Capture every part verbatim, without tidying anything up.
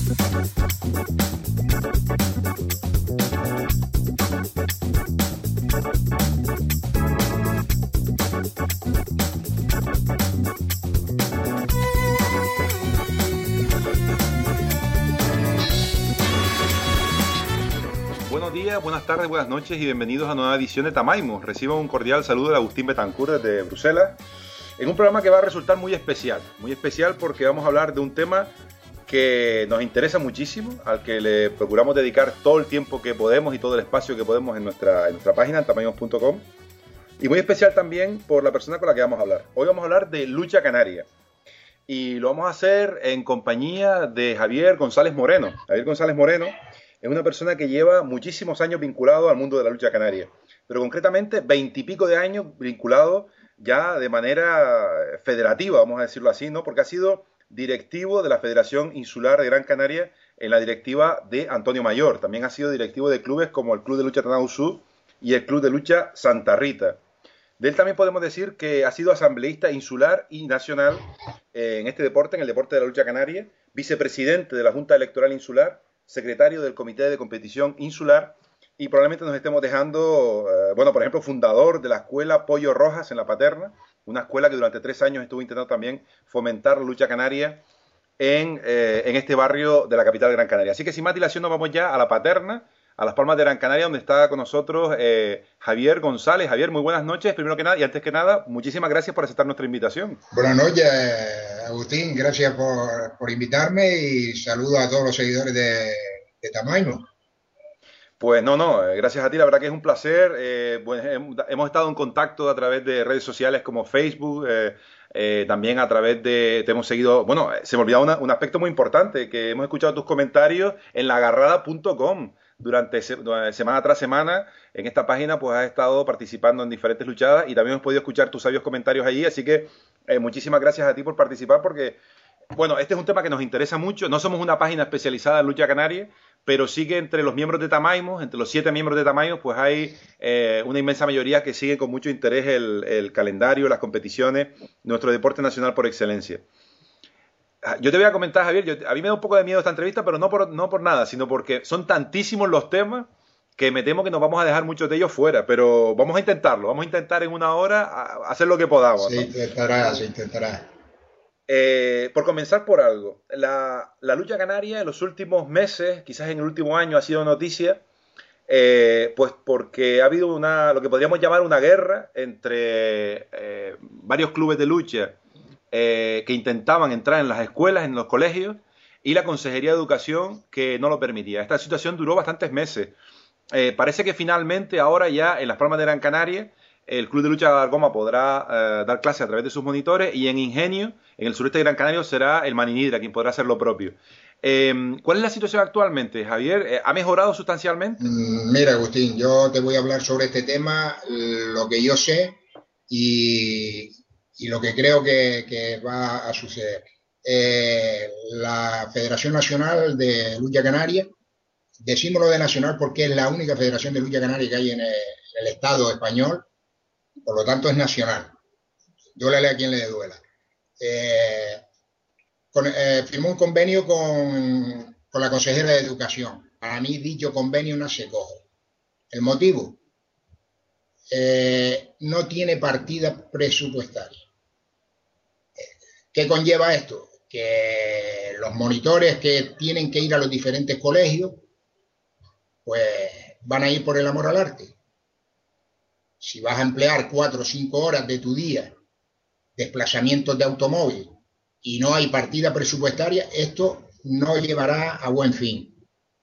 Buenos días, buenas tardes, buenas noches y bienvenidos a una nueva edición de Tamaimo. Reciban un cordial saludo de Agustín Betancourt desde Bruselas, en un programa que va a resultar muy especial, muy especial porque vamos a hablar de un tema que nos interesa muchísimo, al que le procuramos dedicar todo el tiempo que podemos y todo el espacio que podemos en nuestra, en nuestra página, en tamaimos punto com, y muy especial también por la persona con la que vamos a hablar. Hoy vamos a hablar de lucha canaria y lo vamos a hacer en compañía de Javier González Moreno. Javier González Moreno es una persona que lleva muchísimos años vinculado al mundo de la lucha canaria, pero concretamente veintipico de años vinculado ya de manera federativa, vamos a decirlo así, ¿no? Porque ha sido directivo de la Federación Insular de Gran Canaria en la directiva de Antonio Mayor. También ha sido directivo de clubes como el Club de Lucha Tanausú y el Club de Lucha Santa Rita. De él también podemos decir que ha sido asambleísta insular y nacional en este deporte, en el deporte de la lucha canaria, vicepresidente de la Junta Electoral Insular, secretario del Comité de Competición Insular y probablemente nos estemos dejando, eh, bueno, por ejemplo, fundador de la escuela Pollo Rojas en La Paterna, una escuela que durante tres años estuvo intentando también fomentar la lucha canaria en, eh, en este barrio de la capital de Gran Canaria. Así que sin más dilación nos vamos ya a La Paterna, a Las Palmas de Gran Canaria, donde está con nosotros eh, Javier González. Javier, muy buenas noches, primero que nada, y antes que nada, muchísimas gracias por aceptar nuestra invitación. Buenas noches, Agustín, gracias por, por invitarme y saludo a todos los seguidores de, de Tamaimo. Pues no, no, gracias a ti, la verdad que es un placer. Eh, pues, hemos estado en contacto a través de redes sociales como Facebook, eh, eh, también a través de, te hemos seguido, bueno, se me olvidaba una, un aspecto muy importante, que hemos escuchado tus comentarios en la agarrada punto com. Durante se, semana tras semana, en esta página pues has estado participando en diferentes luchadas y también hemos podido escuchar tus sabios comentarios allí, así que eh, muchísimas gracias a ti por participar porque, bueno, este es un tema que nos interesa mucho. No somos una página especializada en lucha canaria, pero sí que entre los miembros de Tamaimo, entre los siete miembros de Tamaimo, pues hay eh, una inmensa mayoría que sigue con mucho interés el, el calendario, las competiciones, nuestro deporte nacional por excelencia. Yo te voy a comentar, Javier, yo, a mí me da un poco de miedo esta entrevista, pero no por, no por nada, sino porque son tantísimos los temas que me temo que nos vamos a dejar muchos de ellos fuera, pero vamos a intentarlo, vamos a intentar en una hora a, hacer lo que podamos, Se ¿no? intentará, se intentará. Eh, por comenzar por algo, la, la lucha canaria en los últimos meses, quizás en el último año ha sido noticia, eh, pues porque ha habido una, lo que podríamos llamar una guerra entre eh, varios clubes de lucha eh, que intentaban entrar en las escuelas, en los colegios, y la Consejería de Educación que no lo permitía. Esta situación duró bastantes meses. Eh, parece que finalmente ahora ya en Las Palmas de Gran Canaria el Club de Lucha de Argoma podrá eh, dar clases a través de sus monitores y en Ingenio, en el sureste de Gran Canaria, será el Maninidra quien podrá hacer lo propio. Eh, ¿Cuál es la situación actualmente, Javier? Eh, ¿Ha mejorado sustancialmente? Mira, Agustín, yo te voy a hablar sobre este tema, lo que yo sé y, y lo que creo que, que va a suceder. Eh, la Federación Nacional de Lucha Canaria, decimos lo de nacional porque es la única federación de lucha canaria que hay en el, en el Estado español, por lo tanto es nacional. Duélale a quien le duela. Eh, con, eh, firmó un convenio con, con la consejera de Educación. Para mí dicho convenio no se coge. El motivo, eh, no tiene partida presupuestaria. ¿Qué conlleva esto? Que los monitores que tienen que ir a los diferentes colegios, pues van a ir por el amor al arte. Si vas a emplear cuatro o cinco horas de tu día, desplazamientos de automóvil, y no hay partida presupuestaria, esto no llevará a buen fin.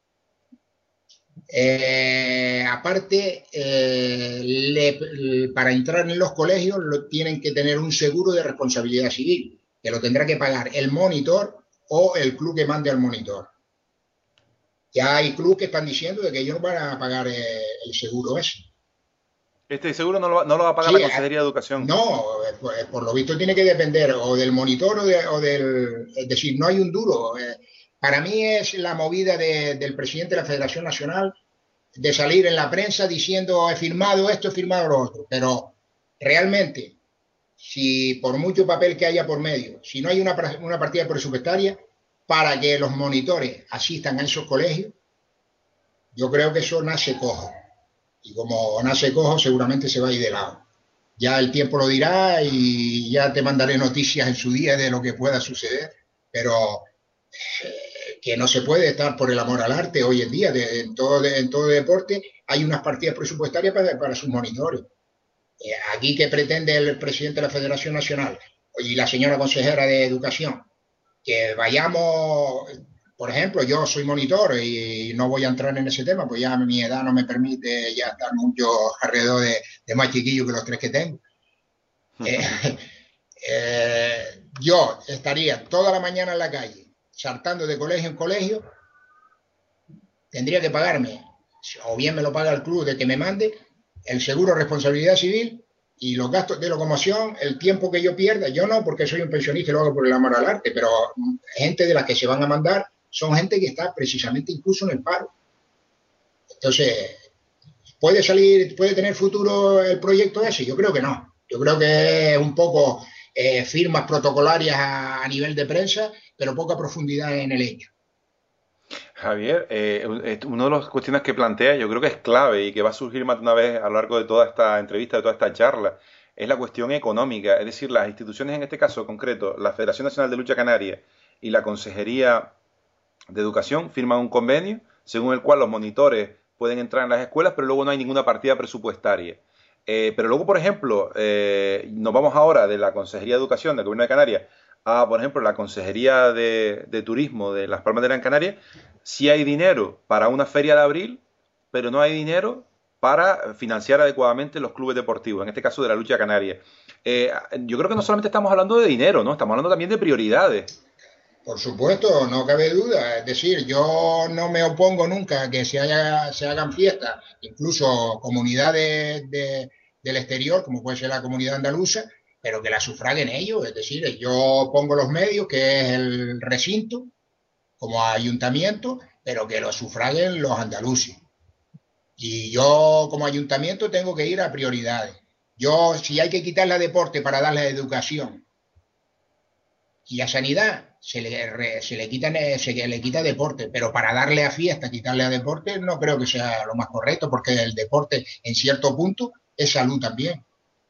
Eh, aparte, eh, le, para entrar en los colegios lo, tienen que tener un seguro de responsabilidad civil, que lo tendrá que pagar el monitor o el club que mande al monitor. Ya hay clubes que están diciendo de que ellos no van a pagar eh, el seguro ese. Este seguro no lo va, no lo va a pagar Sí, la Consejería de Educación. No, pues, por lo visto tiene que depender o del monitor o, de, o del... Es decir, no hay un duro. Eh, para mí es la movida de, del presidente de la Federación Nacional de salir en la prensa diciendo he firmado esto, he firmado lo otro. Pero realmente, si por mucho papel que haya por medio, si no hay una, una partida presupuestaria, para que los monitores asistan a esos colegios, yo creo que eso nace cojo. Y como nace cojo, seguramente se va a ir de lado. Ya el tiempo lo dirá y ya te mandaré noticias en su día de lo que pueda suceder, pero eh, que no se puede estar por el amor al arte hoy en día. De, en, todo, de, en todo deporte hay unas partidas presupuestarias para, para sus monitores. Eh, aquí que pretende el presidente de la Federación Nacional y la señora consejera de Educación, que vayamos, por ejemplo, yo soy monitor y no voy a entrar en ese tema, pues ya mi edad no me permite ya estar mucho alrededor de, de más chiquillos que los tres que tengo. Eh, eh, yo estaría toda la mañana en la calle, saltando de colegio en colegio, tendría que pagarme, o bien me lo paga el club de que me mande, el seguro de responsabilidad civil y los gastos de locomoción, el tiempo que yo pierda, yo no, porque soy un pensionista y lo hago por el amor al arte, pero gente de las que se van a mandar son gente que está precisamente incluso en el paro. Entonces, ¿puede salir, puede tener futuro el proyecto ese? Yo creo que no. Yo creo que es un poco eh, firmas protocolarias a, a nivel de prensa, pero poca profundidad en el hecho. Javier, eh, una de las cuestiones que plantea, yo creo que es clave y que va a surgir más de una vez a lo largo de toda esta entrevista, de toda esta charla, es la cuestión económica. Es decir, las instituciones en este caso concreto, la Federación Nacional de Lucha Canaria y la Consejería de Educación firman un convenio según el cual los monitores pueden entrar en las escuelas, pero luego no hay ninguna partida presupuestaria. Eh, pero luego, por ejemplo, eh, nos vamos ahora de la Consejería de Educación del Gobierno de Canarias a, por ejemplo, la Consejería de, de Turismo de Las Palmas de Gran Canaria. Sí hay dinero para una feria de abril, pero no hay dinero para financiar adecuadamente los clubes deportivos, en este caso de la lucha canaria. Eh, yo creo que no solamente estamos hablando de dinero, ¿no? Estamos hablando también de prioridades. Por supuesto, no cabe duda. Es decir, yo no me opongo nunca a que se, haya, se hagan fiestas, incluso comunidades de, del exterior, como puede ser la comunidad andaluza, pero que la sufraguen ellos. Es decir, yo pongo los medios, que es el recinto, como ayuntamiento, pero que lo sufraguen los andaluces. Y yo, como ayuntamiento, tengo que ir a prioridades. Yo, si hay que quitarle a deporte para darle a educación y a sanidad, se le, se le quita, se le quita deporte, pero para darle a fiesta, quitarle a deporte, no creo que sea lo más correcto, porque el deporte, en cierto punto, es salud también.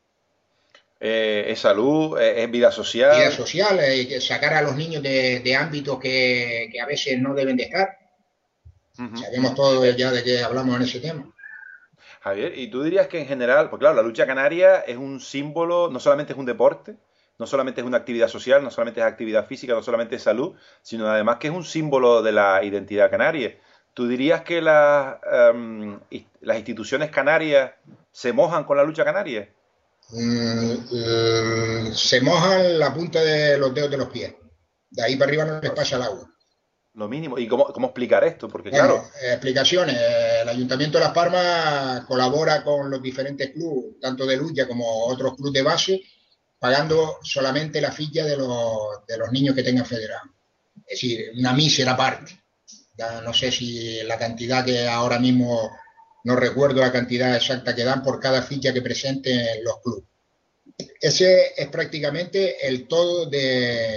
Eh, es salud, eh, es vida social. Vida social, eh, sacar a los niños de, de ámbitos que, que a veces no deben de estar. Uh-huh. Sabemos todos ya de qué hablamos en ese tema. Javier, ¿y tú dirías que en general, pues claro, la lucha canaria es un símbolo, no solamente es un deporte, no solamente es una actividad social, no solamente es actividad física, no solamente es salud, sino además que es un símbolo de la identidad canaria? ¿Tú dirías que la, um, las instituciones canarias se mojan con la lucha canaria? Mm, mm, se mojan la punta de los dedos de los pies. De ahí para arriba no les pasa el agua. Lo mínimo. ¿Y cómo, cómo explicar esto? Porque bueno, claro... eh, explicaciones. El Ayuntamiento de Las Palmas colabora con los diferentes clubes, tanto de lucha como otros clubes de base, pagando solamente la ficha de los, de los niños que tengan federados. Es decir, una mísera parte. Ya no sé si la cantidad que ahora mismo, no recuerdo la cantidad exacta que dan por cada ficha que presenten los clubes. Ese es prácticamente el todo de,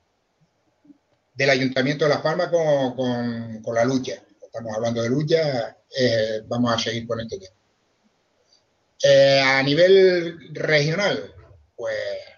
del Ayuntamiento de Las Palmas con, con, con la lucha. Estamos hablando de lucha, eh, vamos a seguir con este tema. Eh, a nivel regional, pues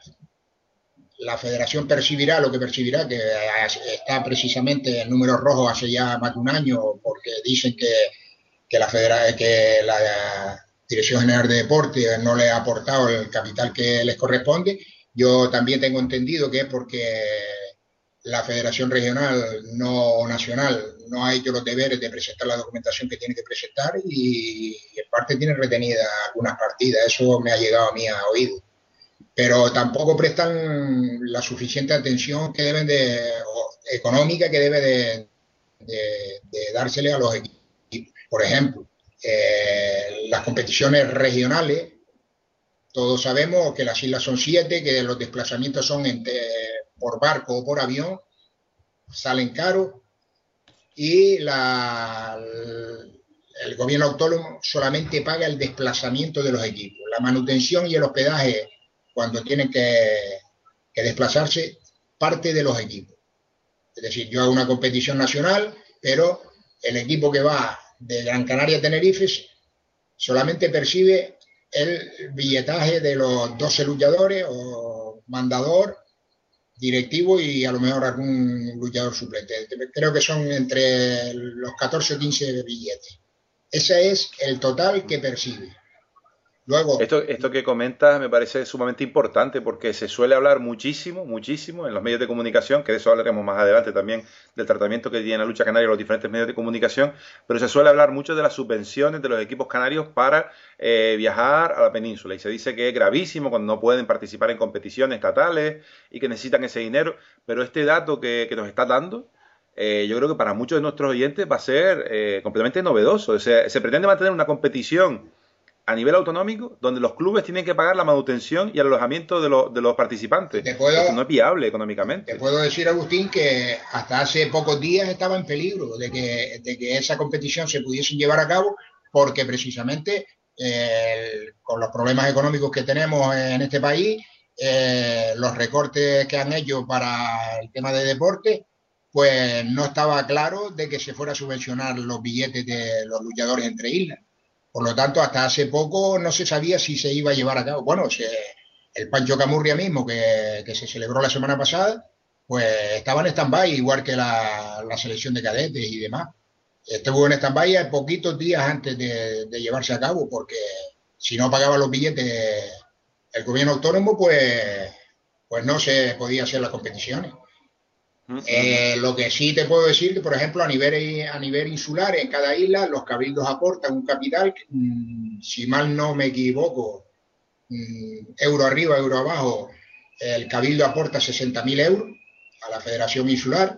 la federación percibirá lo que percibirá, que está precisamente en números rojos hace ya más de un año, porque dicen que, que, la, federa, que la Dirección General de Deporte no le ha aportado el capital que les corresponde. Yo también tengo entendido que es porque la Federación Regional no nacional no ha hecho los deberes de presentar la documentación que tiene que presentar y, y en parte tiene retenidas algunas partidas. Eso me ha llegado a mí a oído. Pero tampoco prestan la suficiente atención que deben de, o, económica que debe de, de, de dársele a los equipos. Por ejemplo, eh, las competiciones regionales, todos sabemos que las islas son siete, que los desplazamientos son entre, por barco o por avión, salen caros y la, el gobierno autónomo solamente paga el desplazamiento de los equipos. La manutención y el hospedaje cuando tienen que, que desplazarse, parte de los equipos. Es decir, yo hago una competición nacional, pero el equipo que va de Gran Canaria a Tenerife solamente percibe el billetaje de los doce luchadores o mandador, directivo y a lo mejor algún luchador suplente. Creo que son entre los catorce o quince billetes. Ese es el total que percibe. Luego, esto, esto que comentas me parece sumamente importante porque se suele hablar muchísimo, muchísimo en los medios de comunicación, que de eso hablaremos más adelante también, del tratamiento que tiene la lucha canaria en los diferentes medios de comunicación, pero se suele hablar mucho de las subvenciones de los equipos canarios para eh, viajar a la península y se dice que es gravísimo cuando no pueden participar en competiciones estatales y que necesitan ese dinero, pero este dato que, que nos está dando, Eh, yo creo que para muchos de nuestros oyentes va a ser eh, completamente novedoso. O sea, se pretende mantener una competición a nivel autonómico donde los clubes tienen que pagar la manutención y el alojamiento de, lo, de los participantes. te puedo, Esto no es viable económicamente. Te puedo decir, Agustín, que hasta hace pocos días estaba en peligro de que, de que esa competición se pudiese llevar a cabo porque precisamente eh, con los problemas económicos que tenemos en este país, eh, los recortes que han hecho para el tema de deporte, pues no estaba claro de que se fuera a subvencionar los billetes de los luchadores entre islas. Por lo tanto, hasta hace poco no se sabía si se iba a llevar a cabo. Bueno, se, el Pancho Camurria mismo, que, que se celebró la semana pasada, pues estaba en stand-by, igual que la, la selección de cadetes y demás. Estuvo en stand-by poquitos días antes de, de llevarse a cabo, porque si no pagaba los billetes el gobierno autónomo, pues, pues no se podía hacer las competiciones. Eh, lo que sí te puedo decir que, por ejemplo, a nivel, a nivel insular, en cada isla, los cabildos aportan un capital, mmm, si mal no me equivoco, mmm, euro arriba, euro abajo, el cabildo aporta sesenta mil euros a la Federación Insular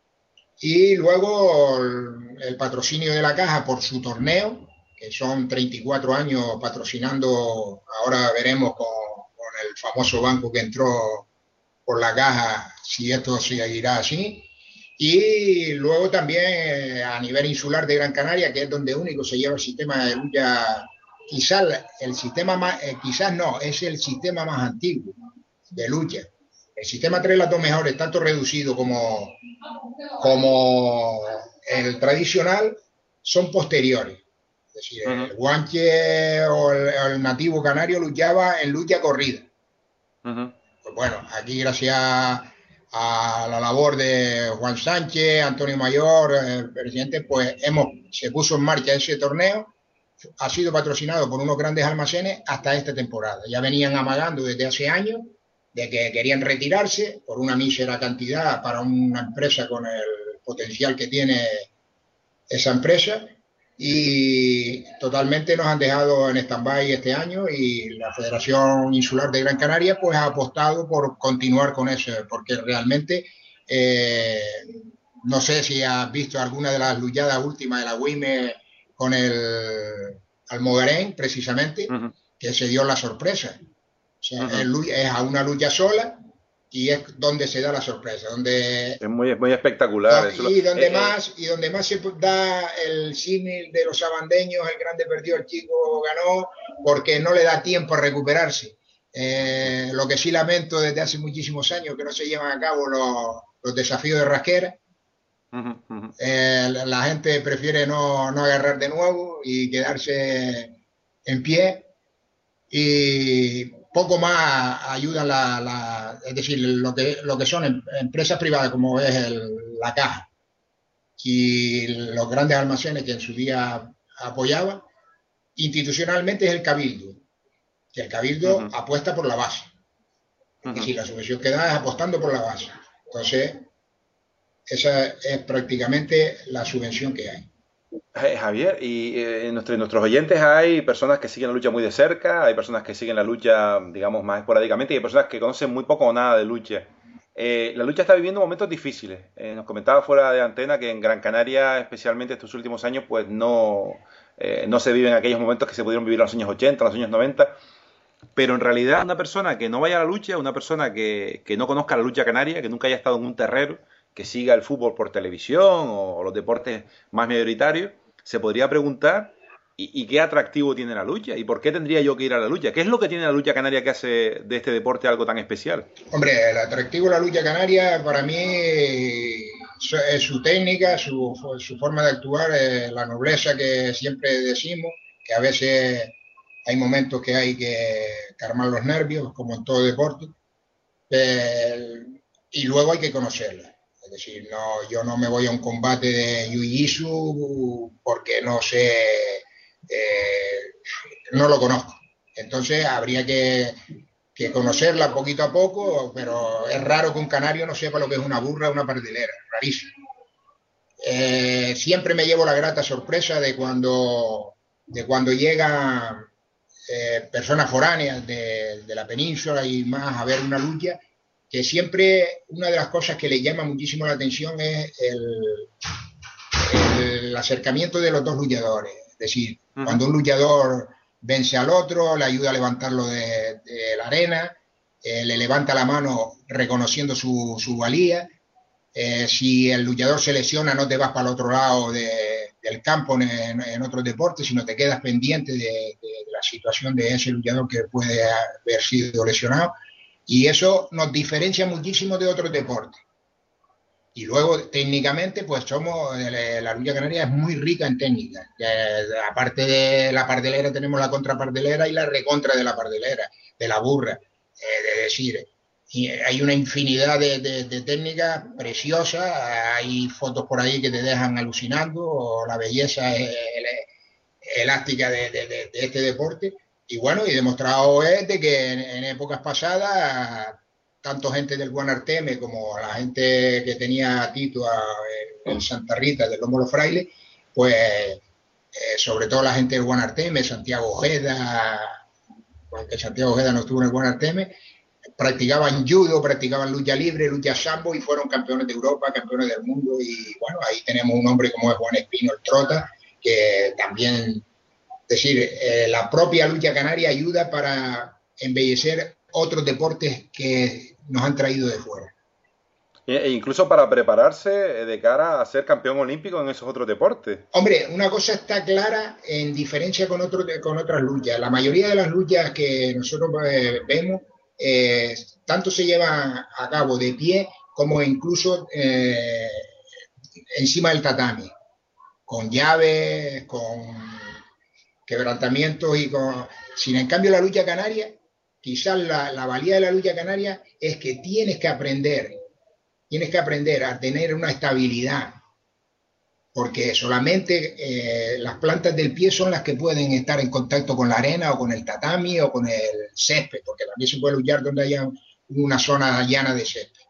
y luego el, el patrocinio de la Caja por su torneo, que son treinta y cuatro años patrocinando, ahora veremos con, con el famoso banco que entró por la Caja, si esto seguirá así. Y luego también eh, a nivel insular de Gran Canaria, que es donde único se lleva el sistema de lucha, quizás el sistema más, eh, quizás no, es el sistema más antiguo de lucha. El sistema tres las dos mejores, tanto reducido como, como el tradicional, son posteriores. Es decir, uh-huh. el guanche o el, el nativo canario luchaba en lucha corrida. Uh-huh. Pues bueno, aquí gracias a la labor de Juan Sánchez, Antonio Mayor, el presidente, pues hemos, se puso en marcha ese torneo, ha sido patrocinado por unos grandes almacenes hasta esta temporada. Ya venían amagando desde hace años de que querían retirarse por una mísera cantidad para una empresa con el potencial que tiene esa empresa, y totalmente nos han dejado en stand-by este año, y la Federación Insular de Gran Canaria pues ha apostado por continuar con eso, porque realmente eh, no sé si has visto alguna de las luchadas últimas de la U I M E con el Almogarén, precisamente, uh-huh. que se dio la sorpresa. O sea, uh-huh. es, es a una lucha sola y es donde se da la sorpresa, donde es muy, muy espectacular. No, eso y, lo, donde eh, más, y donde más se da el símil de los sabandeños, el grande perdió, el chico ganó, porque no le da tiempo a recuperarse. Eh, lo que sí lamento desde hace muchísimos años que no se llevan a cabo los, los desafíos de rasquera. Uh-huh, uh-huh. Eh, la, la gente prefiere no, no agarrar de nuevo y quedarse en pie, y poco más ayudan la, la, es decir, lo que, lo que son em, empresas privadas como es el, la Caja y los grandes almacenes que en su día apoyaban. Institucionalmente es el Cabildo, que el Cabildo uh-huh. apuesta por la base. Uh-huh. Es decir, la subvención que da es apostando por la base. Entonces, esa es prácticamente la subvención que hay. Javier, y eh, entre nuestros oyentes hay personas que siguen la lucha muy de cerca, hay personas que siguen la lucha, digamos, más esporádicamente, y hay personas que conocen muy poco o nada de lucha. Eh, la lucha está viviendo momentos difíciles. Eh, nos comentaba fuera de antena que en Gran Canaria, especialmente estos últimos años, pues no, eh, no se viven aquellos momentos que se pudieron vivir en los años ochenta, en los años noventa. Pero en realidad una persona que no vaya a la lucha, una persona que, que no conozca la lucha canaria, que nunca haya estado en un terrero, que siga el fútbol por televisión o, o los deportes más mayoritarios, se podría preguntar ¿y, ¿y qué atractivo tiene la lucha? ¿Y por qué tendría yo que ir a la lucha? ¿Qué es lo que tiene la lucha canaria que hace de este deporte algo tan especial? Hombre, el atractivo de la lucha canaria para mí su, su técnica, su, su, forma de actuar, eh, la nobleza que siempre decimos, que a veces hay momentos que hay que calmar los nervios, como en todo deporte, eh, y luego hay que conocerla. Es decir, no, yo no me voy a un combate de jiu-jitsu porque no sé, eh, no lo conozco. Entonces habría que, que conocerla poquito a poco, pero es raro que un canario no sepa lo que es una burra o una pardilera, rarísimo. Eh, siempre me llevo la grata sorpresa de cuando, de cuando llegan eh, personas foráneas de, de la península y más a ver una lucha, que siempre una de las cosas que le llama muchísimo la atención es el, el acercamiento de los dos luchadores. Es decir, uh-huh. cuando un luchador vence al otro, le ayuda a levantarlo de, de la arena, eh, le levanta la mano reconociendo su, su valía. Eh, si el luchador se lesiona, no te vas para el otro lado de, del campo en, en otros deportes, sino te quedas pendiente de, de, de la situación de ese luchador que puede haber sido lesionado. Y eso nos diferencia muchísimo de otros deportes. Y luego, técnicamente, pues somos, la lucha canaria es muy rica en técnica. Eh, aparte de la pardelera, tenemos la contrapardelera y la recontra de la pardelera, de la burra. Eh, de decir, y hay una infinidad de, de, de técnicas preciosas. Hay fotos por ahí que te dejan alucinando, o la belleza el, el, elástica de, de, de, de este deporte. Y bueno, y demostrado es de que en, en épocas pasadas, tanto gente del Guanarteme como la gente que tenía Tito a, en, en Santa Rita, del Lomo Los Frailes, pues eh, sobre todo la gente del Guanarteme, Santiago Ojeda, aunque Santiago Ojeda no estuvo en el Guanarteme, practicaban judo, practicaban lucha libre, lucha sambo y fueron campeones de Europa, campeones del mundo. Y bueno, ahí tenemos un hombre como es Juan Espino el Trota, que también... Es decir, eh, la propia lucha canaria ayuda para embellecer otros deportes que nos han traído de fuera. E incluso para prepararse de cara a ser campeón olímpico en esos otros deportes. Hombre, una cosa está clara en diferencia con, otro, con otras luchas. La mayoría de las luchas que nosotros eh, vemos, eh, tanto se llevan a cabo de pie como incluso eh, encima del tatami, con llaves, con... quebrantamientos y con... Sin en cambio la lucha canaria, quizás la, la valía de la lucha canaria es que tienes que aprender, tienes que aprender a tener una estabilidad, porque solamente eh, las plantas del pie son las que pueden estar en contacto con la arena o con el tatami o con el césped, porque también se puede luchar donde haya una zona llana de césped.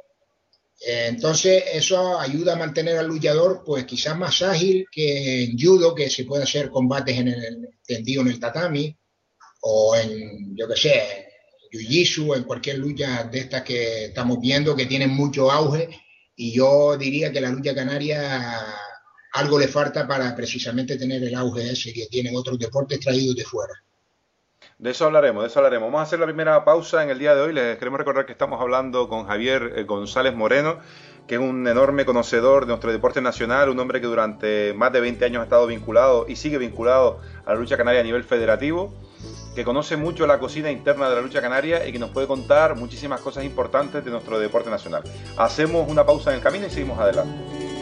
Entonces eso ayuda a mantener al luchador pues quizás más ágil que en judo, que se puede hacer combates en el tendido en el tatami, o en, yo qué sé, jiu-jitsu, en cualquier lucha de estas que estamos viendo que tienen mucho auge. Y yo diría que la lucha canaria algo le falta para precisamente tener el auge ese que tienen otros deportes traídos de fuera. De eso hablaremos, de eso hablaremos. Vamos a hacer la primera pausa en el día de hoy. Les queremos recordar que estamos hablando con Javier González Moreno, que es un enorme conocedor de nuestro deporte nacional, un hombre que durante más de veinte años ha estado vinculado y sigue vinculado a la lucha canaria a nivel federativo, que conoce mucho la cocina interna de la lucha canaria y que nos puede contar muchísimas cosas importantes de nuestro deporte nacional. Hacemos una pausa en el camino y seguimos adelante.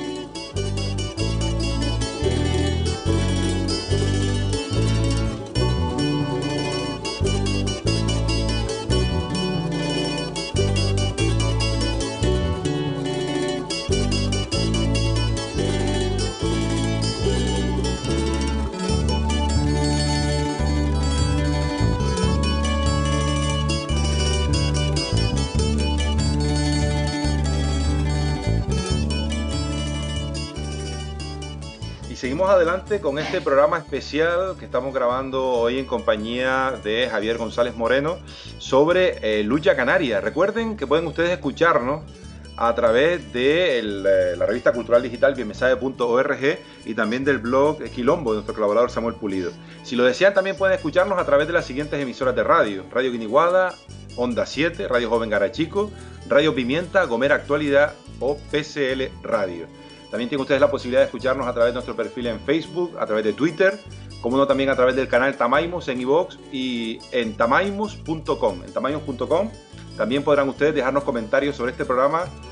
Seguimos adelante con este programa especial que estamos grabando hoy en compañía de Javier González Moreno sobre eh, lucha canaria. Recuerden que pueden ustedes escucharnos a través de el, eh, la revista cultural digital bienmesabe punto org y también del blog Quilombo de nuestro colaborador Samuel Pulido. Si lo desean, también pueden escucharnos a través de las siguientes emisoras de radio: Radio Guiniguada, Onda siete, Radio Joven Garachico, Radio Pimienta, Gomera Actualidad o P C L Radio. También tienen ustedes la posibilidad de escucharnos a través de nuestro perfil en Facebook, a través de Twitter, como no también a través del canal Tamaimos en iVoox y en tamaimos punto com. En tamaimos punto com también podrán ustedes dejarnos comentarios sobre este programa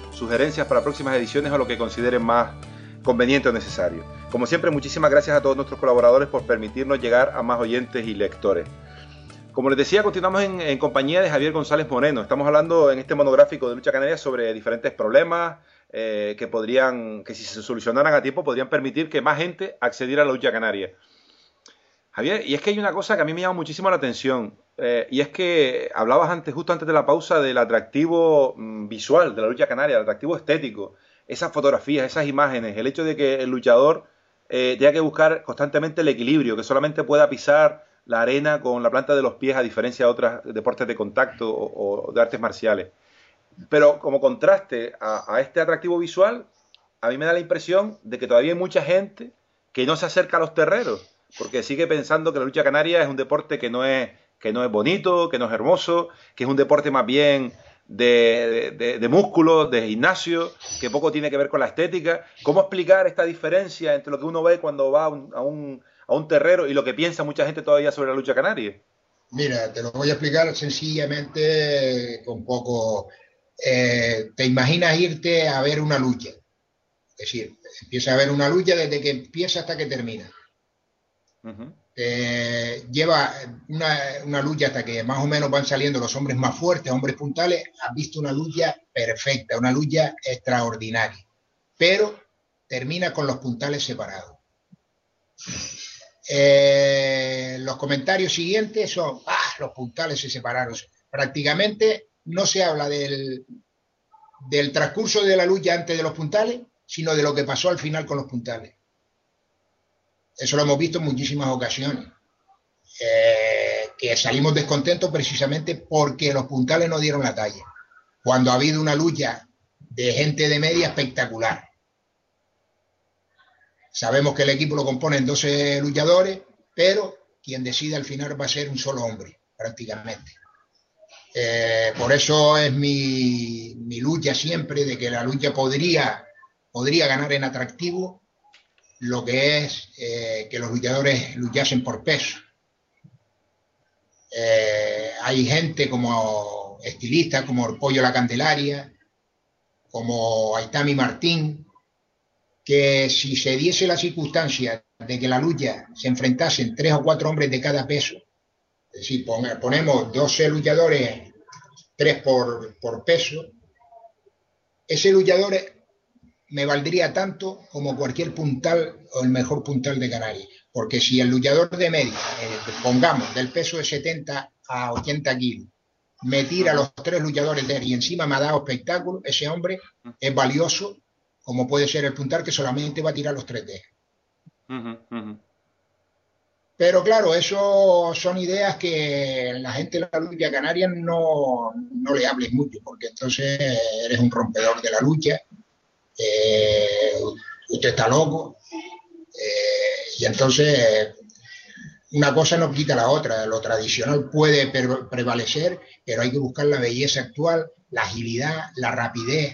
sugerencias para próximas ediciones o lo que consideren más conveniente o necesario. Como siempre, muchísimas gracias a todos nuestros colaboradores por permitirnos llegar a más oyentes y lectores. Como les decía, continuamos en, en compañía de Javier González Moreno. Estamos hablando en este monográfico de Lucha Canaria sobre diferentes problemas eh, que podrían, que si se solucionaran a tiempo, podrían permitir que más gente accediera a la lucha canaria. Javier, y es que hay una cosa que a mí me llama muchísimo la atención, eh, y es que hablabas antes, justo antes de la pausa, del atractivo mm, visual de la lucha canaria, el atractivo estético, esas fotografías, esas imágenes, el hecho de que el luchador eh, tenga que buscar constantemente el equilibrio, que solamente pueda pisar la arena con la planta de los pies, a diferencia de otros deportes de contacto o, o de artes marciales. Pero como contraste a, a este atractivo visual, a mí me da la impresión de que todavía hay mucha gente que no se acerca a los terreros, porque sigue pensando que la lucha canaria es un deporte que no es, que no es bonito, que no es hermoso, que es un deporte más bien de, de, de, de músculo, de gimnasio, que poco tiene que ver con la estética. ¿Cómo explicar esta diferencia entre lo que uno ve cuando va a un, a un a un terrero y lo que piensa mucha gente todavía sobre la lucha canaria? Mira, te lo voy a explicar sencillamente con poco. Eh, te imaginas irte a ver una lucha. Es decir, empieza a ver una lucha desde que empieza hasta que termina. Uh-huh. Eh, lleva una, una lucha hasta que más o menos van saliendo los hombres más fuertes, hombres puntales. Has visto una lucha perfecta, una lucha extraordinaria. Pero termina con los puntales separados. Eh, los comentarios siguientes son, ah, los puntales se separaron. Prácticamente no se habla del, del transcurso de la lucha antes de los puntales, sino de lo que pasó al final con los puntales. Eso lo hemos visto en muchísimas ocasiones, eh, que salimos descontentos precisamente porque los puntales no dieron la talla, cuando ha habido una lucha de gente de media espectacular. Sabemos que el equipo lo componen doce luchadores, pero quien decide al final va a ser un solo hombre, prácticamente. Eh, por eso es mi, mi lucha siempre de que la lucha podría, podría ganar en atractivo lo que es eh, que los luchadores luchasen por peso. Eh, hay gente como estilistas, como el Pollo La Candelaria, como Aitami Martín, que si se diese la circunstancia de que la lucha se enfrentasen tres o cuatro hombres de cada peso, es decir, ponemos doce luchadores, tres por, por peso, ese luchador me valdría tanto como cualquier puntal o el mejor puntal de Canarias, porque si el luchador de media, eh, pongamos del peso de setenta a ochenta kilos, me tira a los tres luchadores de él y encima me ha dado espectáculo, ese hombre es valioso, como puede ser el puntal que solamente va a tirar los tres D. Uh-huh, uh-huh. Pero claro, eso son ideas que la gente de la lucha canaria no, no le hables mucho, porque entonces eres un rompedor de la lucha, eh, usted está loco, eh, y entonces una cosa no quita la otra. Lo tradicional puede pre- prevalecer, pero hay que buscar la belleza actual, la agilidad, la rapidez,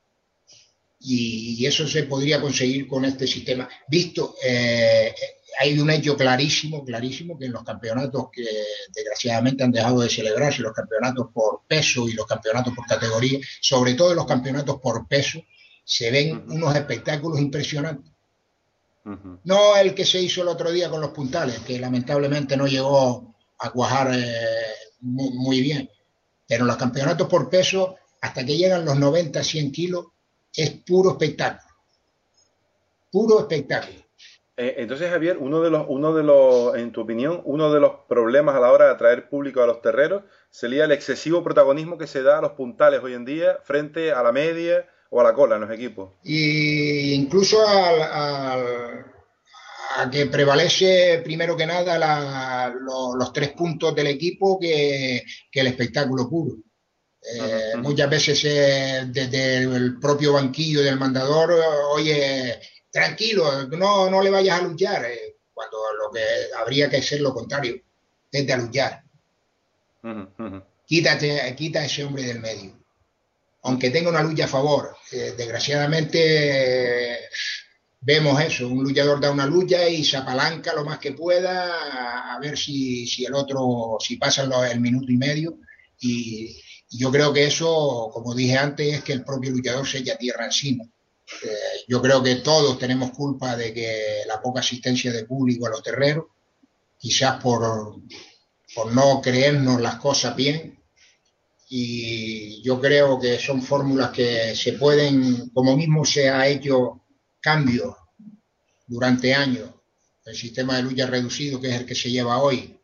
y, y eso se podría conseguir con este sistema. Visto, eh, hay un hecho clarísimo, clarísimo, que en los campeonatos que desgraciadamente han dejado de celebrarse, los campeonatos por peso y los campeonatos por categoría, sobre todo en los campeonatos por peso, se ven uh-huh. unos espectáculos impresionantes. Uh-huh. No el que se hizo el otro día con los puntales, que lamentablemente no llegó a cuajar eh, muy, muy bien, pero en los campeonatos por peso, hasta que llegan los noventa, cien kilos, es puro espectáculo, puro espectáculo. Eh, entonces, Javier, uno de los, uno de los, en tu opinión, uno de los problemas a la hora de atraer público a los terreros sería el excesivo protagonismo que se da a los puntales hoy en día frente a la media o a la cola en los equipos. Y incluso al, al, a que prevalece primero que nada la, lo, los tres puntos del equipo que, que el espectáculo puro. Eh, uh-huh. Muchas veces eh, desde el propio banquillo del mandador, oye, tranquilo, no, no le vayas a luchar, eh, cuando lo que habría que hacer lo contrario, vete a luchar. Uh-huh. Uh-huh. Quítate, quita a ese hombre del medio. Aunque tenga una lucha a favor, eh, desgraciadamente eh, vemos eso, un luchador da una lucha y se apalanca lo más que pueda a, a ver si, si el otro, si pasa el minuto y medio y yo creo que eso, como dije antes, es que el propio luchador se echa tierra encima. Eh, yo creo que todos tenemos culpa de que la poca asistencia de público a los terreros, quizás por, por no creernos las cosas bien, y yo creo que son fórmulas que se pueden, como mismo se ha hecho cambios durante años, el sistema de lucha reducido, que es el que se lleva hoy,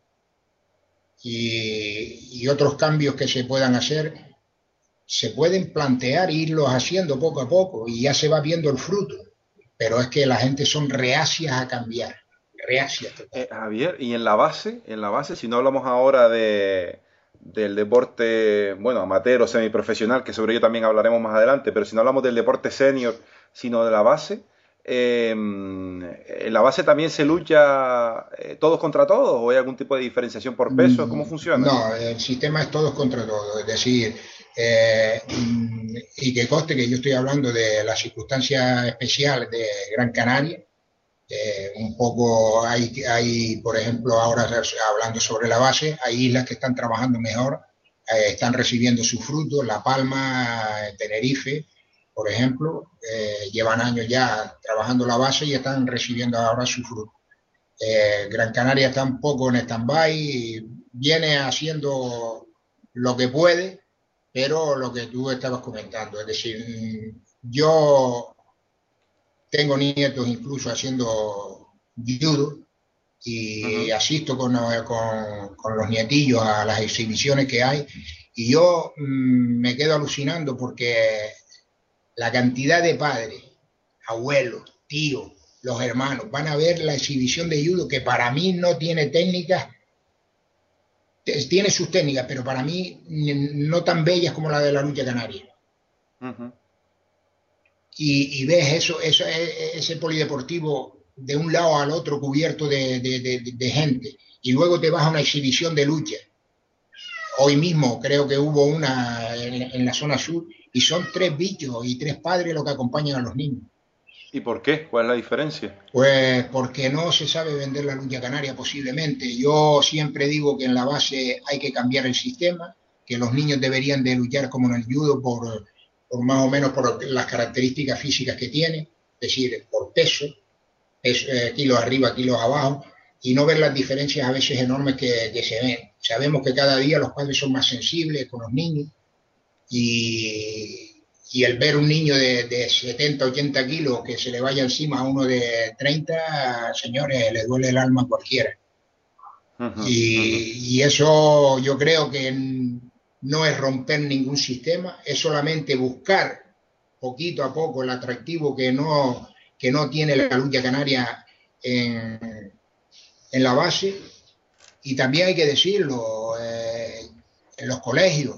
y, y otros cambios que se puedan hacer, se pueden plantear e irlos haciendo poco a poco y ya se va viendo el fruto, pero es que la gente son reacias a cambiar, reacias Eh, total. Javier, y en la base, en la base, si no hablamos ahora de, del deporte, bueno, amateur o semiprofesional, que sobre ello también hablaremos más adelante, pero si no hablamos del deporte senior, sino de la base, eh, ¿en la base también se lucha eh, todos contra todos o hay algún tipo de diferenciación por peso? ¿Cómo funciona? No, el sistema es todos contra todos, es decir, eh, y que conste que yo estoy hablando de las circunstancias especiales de Gran Canaria. Eh, un poco hay, hay, por ejemplo, ahora hablando sobre la base, hay islas que están trabajando mejor, eh, están recibiendo sus frutos. La Palma, Tenerife, por ejemplo, eh, llevan años ya trabajando la base y están recibiendo ahora sus frutos. Eh, Gran Canaria está un poco en stand-by, viene haciendo lo que puede, pero lo que tú estabas comentando, es decir, yo tengo nietos incluso haciendo judo y Ujú. asisto con, con, con los nietillos a las exhibiciones que hay y yo mmm, me quedo alucinando porque la cantidad de padres, abuelos, tíos, los hermanos van a ver la exhibición de judo que para mí no tiene técnicas, tiene sus técnicas, pero para mí no tan bellas como la de la lucha canaria. Ujú. Y, y ves eso, eso, ese polideportivo de un lado al otro cubierto de, de, de, de gente y luego te vas a una exhibición de lucha. Hoy mismo creo que hubo una en, en la zona sur y son tres bichos y tres padres los que acompañan a los niños. ¿Y por qué? ¿Cuál es la diferencia? Pues porque no se sabe vender la lucha canaria posiblemente. Yo siempre digo que en la base hay que cambiar el sistema, que los niños deberían de luchar como en el judo por, por más o menos por las características físicas que tiene, es decir, por peso, es, eh, kilos arriba, kilos abajo, y no ver las diferencias a veces enormes que, que se ven. Sabemos que cada día los padres son más sensibles con los niños y, y el ver un niño de, de setenta, ochenta kilos que se le vaya encima a uno de treinta, señores, le duele el alma a cualquiera. Ujú, ujú. Y, y eso yo creo que no es romper ningún sistema, es solamente buscar poquito a poco el atractivo que no, que no tiene la lucha canaria en, en la base. Y también hay que decirlo, eh, en los colegios,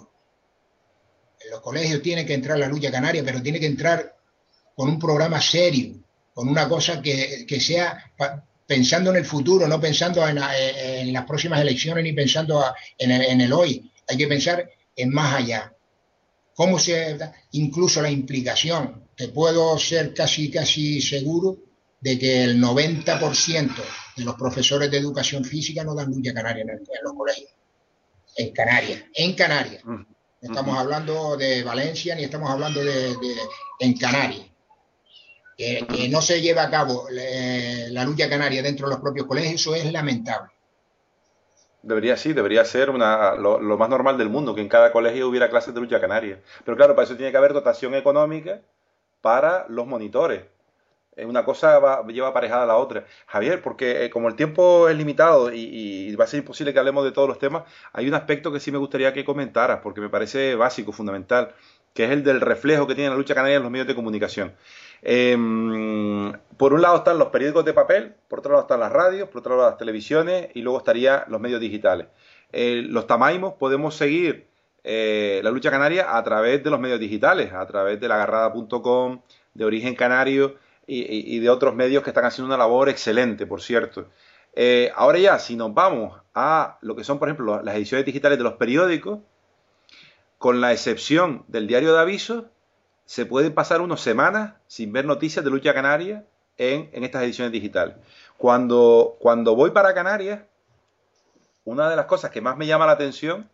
en los colegios tiene que entrar la lucha canaria, pero tiene que entrar con un programa serio, con una cosa que, que sea pa, pensando en el futuro, no pensando en, en, las próximas elecciones ni pensando a, en, el, en el hoy. Hay que pensar en más allá. ¿Cómo se da? Incluso la implicación? Te puedo ser casi, casi seguro de que el noventa por ciento de los profesores de educación física no dan lucha canaria en, el, en los colegios. En Canarias. En Canarias. Ujú, No ujú. estamos hablando de Valencia ni estamos hablando de, de en Canarias. Que, que, no se lleva a cabo eh, la lucha canaria dentro de los propios colegios, eso es lamentable. Debería, sí, debería ser una, lo, lo más normal del mundo, que en cada colegio hubiera clases de lucha canaria. Pero claro, para eso tiene que haber dotación económica para los monitores. Eh, Una cosa va- lleva aparejada a la otra. Javier, porque eh, como el tiempo es limitado y, y va a ser imposible que hablemos de todos los temas, hay un aspecto que sí me gustaría que comentaras, porque me parece básico, fundamental, que es el del reflejo que tiene la lucha canaria en los medios de comunicación. Eh, por un lado están los periódicos de papel, por otro lado están las radios, por otro lado las televisiones y luego estarían los medios digitales. Eh, los tamaimos podemos seguir eh, la lucha canaria a través de los medios digitales, a través de lagarrada punto com, de Origen Canario y, y, y de otros medios que están haciendo una labor excelente, por cierto. Eh, ahora ya, si nos vamos a lo que son, por ejemplo, las ediciones digitales de los periódicos, con la excepción del diario de avisos, se pueden pasar unas semanas sin ver noticias de lucha canaria en, en estas ediciones digitales. Cuando, cuando voy para Canarias, una de las cosas que más me llama la atención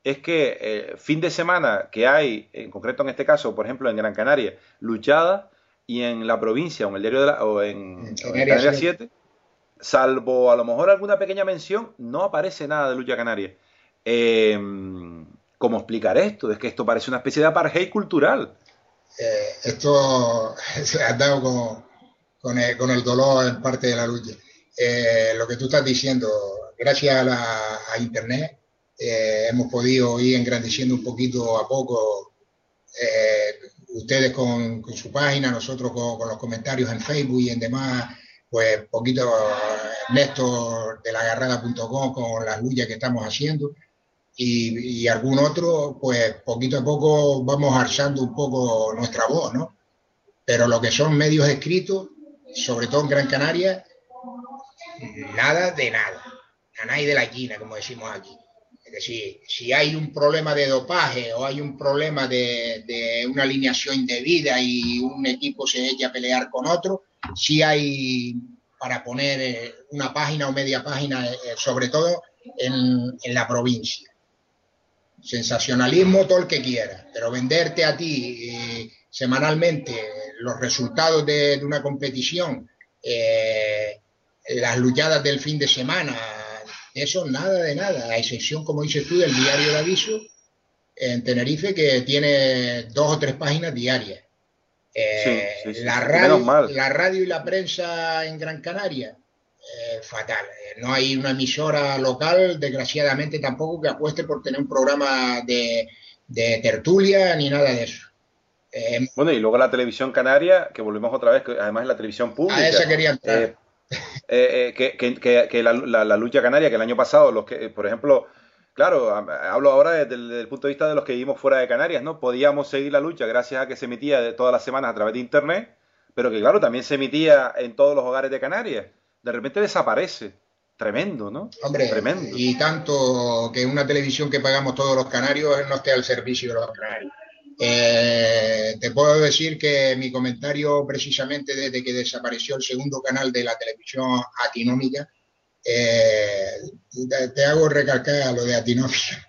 es que eh, fin de semana que hay, en concreto en este caso, por ejemplo, en Gran Canaria, luchada, y en la provincia o en el diario de la, o en, o en Canarias siete, salvo a lo mejor alguna pequeña mención, no aparece nada de lucha canaria. Eh, ¿Cómo explicar esto? Es que esto parece una especie de apartheid cultural. Eh, esto se ha dado con, con, el, con el dolor en parte de la lucha. Eh, lo que tú estás diciendo, gracias a, la, a Internet, eh, hemos podido ir engrandeciendo un poquito a poco, eh, ustedes con, con su página, nosotros con, con los comentarios en Facebook y en demás, pues poquito Néstor de la garrada punto com con las luchas que estamos haciendo. Y, y algún otro, pues poquito a poco vamos alzando un poco nuestra voz, ¿no? Pero lo que son medios escritos, sobre todo en Gran Canaria, nada de nada, a nadie de la esquina, como decimos aquí. Es decir, si hay un problema de dopaje o hay un problema de, de una alineación indebida y un equipo se echa a pelear con otro, sí hay para poner una página o media página, sobre todo en, en la provincia. Sensacionalismo todo el que quiera, pero venderte a ti eh, semanalmente los resultados de, de una competición, eh, las luchadas del fin de semana, eso nada de nada, a excepción, como dices tú, del diario de aviso en Tenerife, que tiene dos o tres páginas diarias. Eh, sí, sí, sí, la, sí, radio, la radio y la prensa en Gran Canaria, Eh, fatal. Eh, no hay una emisora local, desgraciadamente tampoco, que apueste por tener un programa de, de tertulia ni nada de eso. Eh, bueno, y luego la televisión canaria, que volvemos otra vez, que además es la televisión pública. A esa quería entrar. Eh, eh, que, que, que, que la, la, la lucha canaria, que el año pasado, los que, por ejemplo, claro, hablo ahora desde el, desde el punto de vista de los que vivimos fuera de Canarias, ¿no? Podíamos seguir la lucha gracias a que se emitía de todas las semanas a través de internet, pero que claro, también se emitía en todos los hogares de Canarias. De repente desaparece. Tremendo, ¿no? Hombre, tremendo. Y tanto que una televisión que pagamos todos los canarios no esté al servicio de los canarios. Eh, te puedo decir que mi comentario, precisamente desde que desapareció el segundo canal de la televisión atinómica, eh, te, te hago recalcar lo de atinómica.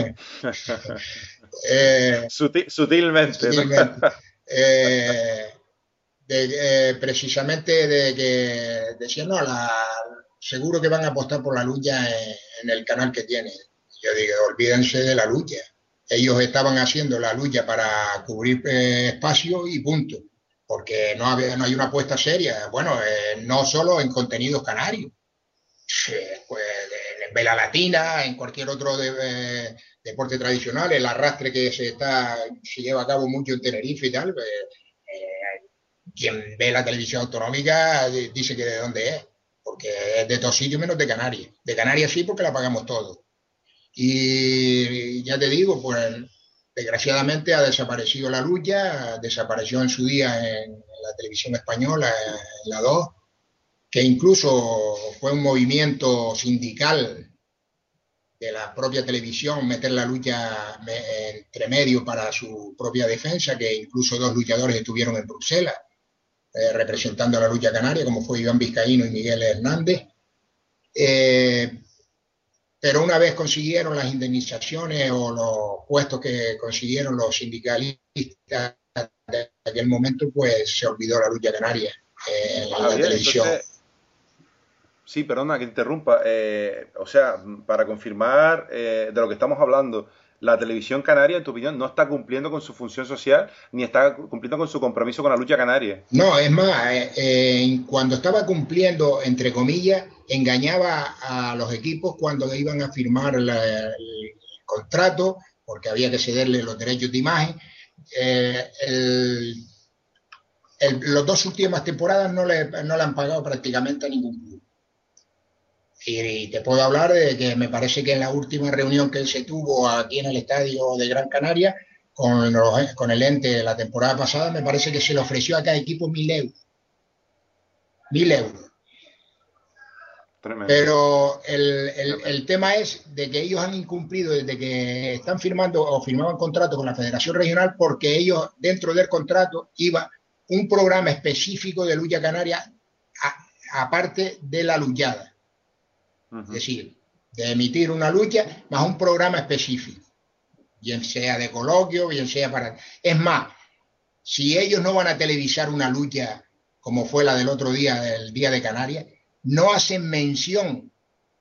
eh, Sutil, sutilmente. sutilmente. ¿No? Eh, de, eh, precisamente de que decían, no, la, seguro que van a apostar por la lucha en, en el canal que tienen. Yo digo, olvídense de la lucha. Ellos estaban haciendo la lucha para cubrir eh, espacio y punto, porque no, había, no hay una apuesta seria. Bueno, eh, no solo en contenidos canarios, eh, pues en vela latina, en cualquier otro de, eh, deporte tradicional, el arrastre que se, está, se lleva a cabo mucho en Tenerife y tal, pues, eh, quien ve la televisión autonómica dice que de dónde es, porque es de todos sitios menos de Canarias. De Canarias sí, porque la pagamos todo. Y ya te digo, pues desgraciadamente ha desaparecido la lucha, desapareció en su día en la televisión española, en la dos, que incluso fue un movimiento sindical de la propia televisión meter la lucha entre medio para su propia defensa, que incluso dos luchadores estuvieron en Bruselas eh, representando a la lucha canaria, como fue Iván Vizcaíno y Miguel Hernández. Eh, pero una vez consiguieron las indemnizaciones o los puestos que consiguieron los sindicalistas de aquel momento, pues se olvidó la lucha canaria eh, en la, la televisión. Entonces, sí, perdona que interrumpa. Eh, o sea, para confirmar eh, de lo que estamos hablando, la televisión canaria, en tu opinión, no está cumpliendo con su función social ni está cumpliendo con su compromiso con la lucha canaria. No, es más, eh, eh, cuando estaba cumpliendo, entre comillas, engañaba a los equipos cuando iban a firmar la, el contrato, porque había que cederle los derechos de imagen. Eh, el, el, los dos últimas temporadas no le, no le han pagado prácticamente a ningún club. Y te puedo hablar de que me parece que en la última reunión que se tuvo aquí en el estadio de Gran Canaria con, los, con el ente la temporada pasada, me parece que se le ofreció a cada equipo mil euros. Mil euros. Tremendo. Pero el, el, el tema es de que ellos han incumplido desde que están firmando o firmaban contrato con la Federación Regional, porque ellos dentro del contrato iba un programa específico de lucha canaria a, aparte de la luchada. Uh-huh. Es decir, de emitir una lucha más un programa específico. bien sea de coloquio, bien sea para... Es más, si ellos no van a televisar una lucha como fue la del otro día, del Día de Canarias, no hacen mención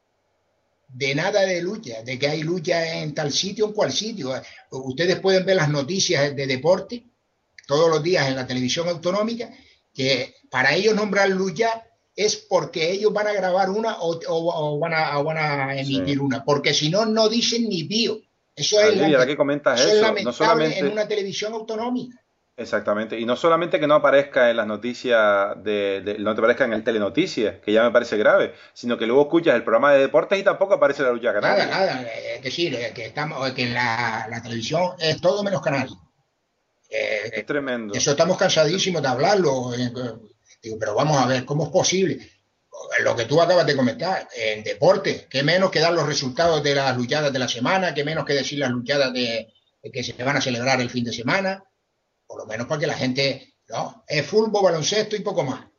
de nada de lucha, de que hay lucha en tal sitio, en cual sitio. Ustedes pueden ver las noticias de deporte todos los días en la televisión autonómica, que para ellos nombrar lucha es porque ellos van a grabar una o, o, o, van, a, o van a emitir sí. una, porque si no, no dicen ni pío. Eso, es, Adri, que comentas eso eso, es lamentable no solamente... en una televisión autonómica. Exactamente, y no solamente que no aparezca en las noticias, de, de, no te aparezca en el Telenoticias, que ya me parece grave, sino que luego escuchas el programa de deportes y tampoco aparece la lucha canaria. Nada, nada, es decir, que, estamos, que la, la televisión es todo menos canaria. Eh, es tremendo. Eso estamos cansadísimos de hablarlo, eh, digo, pero vamos a ver, ¿cómo es posible? Lo que tú acabas de comentar, en deporte, qué menos que dar los resultados de las luchadas de la semana, qué menos que decir las luchadas de, de que se van a celebrar el fin de semana. Por lo menos para que la gente, no, es fútbol, baloncesto y poco más.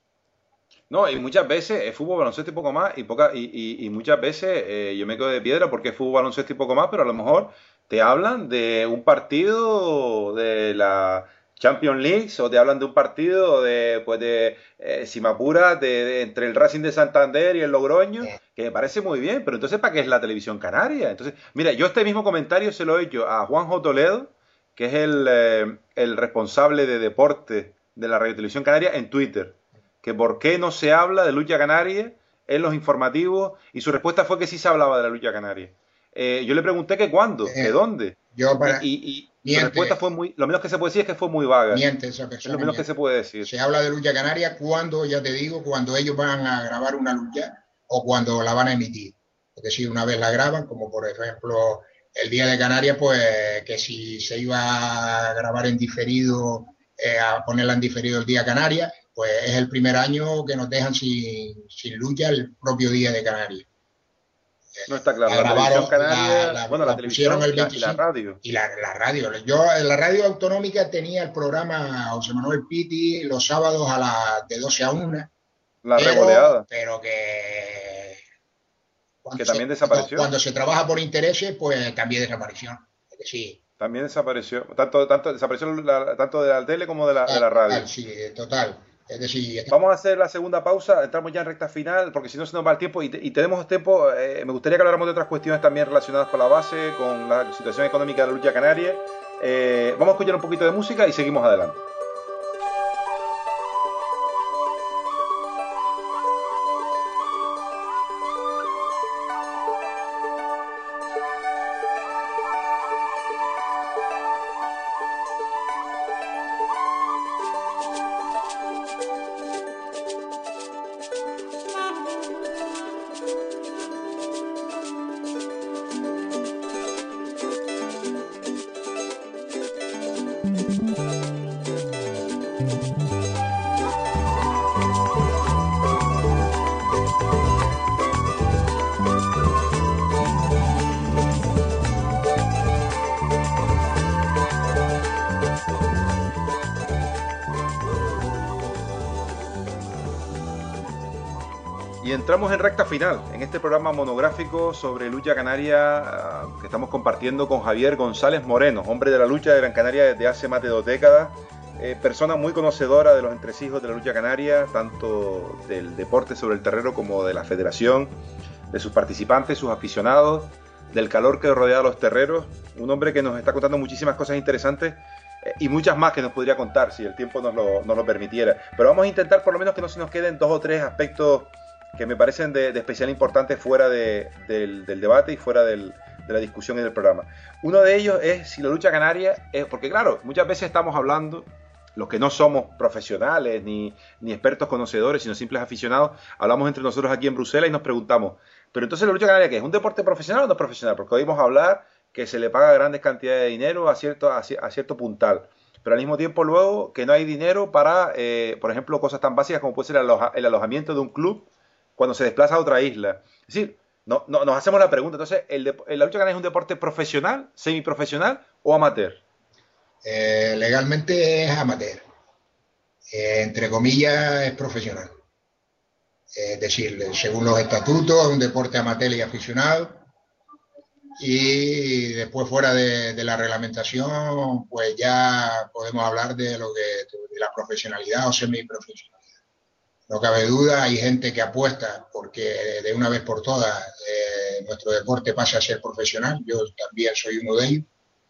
No, y muchas veces es fútbol, baloncesto y poco más, y, poca, y, y, y muchas veces eh, yo me quedo de piedra porque es fútbol, baloncesto y poco más, pero a lo mejor te hablan de un partido de la Champions League o te hablan de un partido de, pues de eh, si me apuras, de, de, entre el Racing de Santander y el Logroño, que me parece muy bien, pero entonces ¿para qué es la televisión canaria? Entonces, mira, yo este mismo comentario se lo he hecho a Juanjo Toledo, que es el, eh, el responsable de deporte de la Radio Televisión Canaria, en Twitter, que por qué no se habla de lucha canaria en los informativos, y su respuesta fue que sí se hablaba de la lucha canaria. Eh, yo le pregunté que cuándo, eh, que dónde, yo para, y, y, y su respuesta fue muy, lo menos que se puede decir es que fue muy vaga. Miente esa persona, es lo menos miente. que se puede decir. Se habla de lucha canaria cuando, ya te digo, cuando ellos van a grabar una lucha o cuando la van a emitir. Es decir, una vez la graban, como por ejemplo... El Día de Canarias, pues que si se iba a grabar en diferido, eh, a ponerla en diferido el Día Canarias, pues es el primer año que nos dejan sin, sin lucha el propio Día de Canarias. No está claro, la, la grabaron, televisión canaria, la, la, bueno, la, la televisión el veinticinco, y la radio. Y la, la radio. Yo en la radio autonómica tenía el programa José Manuel Pitti los sábados a las de doce a una. La pero, revoleada. Pero que... que también se, desapareció. Cuando se trabaja por intereses, pues también desapareció. Es decir, también desapareció. Tanto, tanto desapareció la, tanto de la tele como de la, total, de la radio. Sí, total. Es decir, vamos a hacer la segunda pausa, entramos ya en recta final, porque si no se nos va el tiempo y, te, y tenemos tiempo. Eh, me gustaría que habláramos de otras cuestiones también relacionadas con la base, con la situación económica de la lucha canaria. Eh, vamos a escuchar un poquito de música y seguimos adelante. Y entramos en recta final, en este programa monográfico sobre lucha canaria uh, que estamos compartiendo con Javier González Moreno, hombre de la lucha de Gran Canaria desde hace más de dos décadas, eh, persona muy conocedora de los entresijos de la lucha canaria, tanto del deporte sobre el terreno como de la federación, de sus participantes, sus aficionados, del calor que rodea a los terreros, un hombre que nos está contando muchísimas cosas interesantes eh, y muchas más que nos podría contar si el tiempo nos lo, nos lo permitiera. Pero vamos a intentar por lo menos que no se nos queden dos o tres aspectos que me parecen de, de especial importancia fuera de, del, del debate y fuera del, de la discusión y del programa. Uno de ellos es si la lucha canaria es, porque claro, muchas veces estamos hablando, los que no somos profesionales ni, ni expertos conocedores, sino simples aficionados, hablamos entre nosotros aquí en Bruselas y nos preguntamos, pero entonces la lucha canaria, ¿qué es? ¿Un deporte profesional o no profesional? Porque oímos hablar que se le paga grandes cantidades de dinero a cierto, a, a cierto puntal, pero al mismo tiempo luego que no hay dinero para, eh, por ejemplo, cosas tan básicas como puede ser el, aloja, el alojamiento de un club cuando se desplaza a otra isla. Es decir, no, no, nos hacemos la pregunta, entonces, ¿el de, ¿la lucha canaria es un deporte profesional, semiprofesional o amateur? Eh, legalmente es amateur. Eh, entre comillas, es profesional. Eh, es decir, según los estatutos, es un deporte amateur y aficionado. Y después fuera de, de la reglamentación, pues ya podemos hablar de lo que de la profesionalidad o semiprofesionalidad. No cabe duda, hay gente que apuesta porque de una vez por todas eh, nuestro deporte pase a ser profesional. Yo también soy uno de ellos.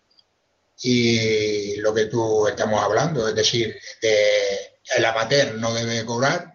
Y lo que tú estamos hablando, es decir, de, el amateur no debe cobrar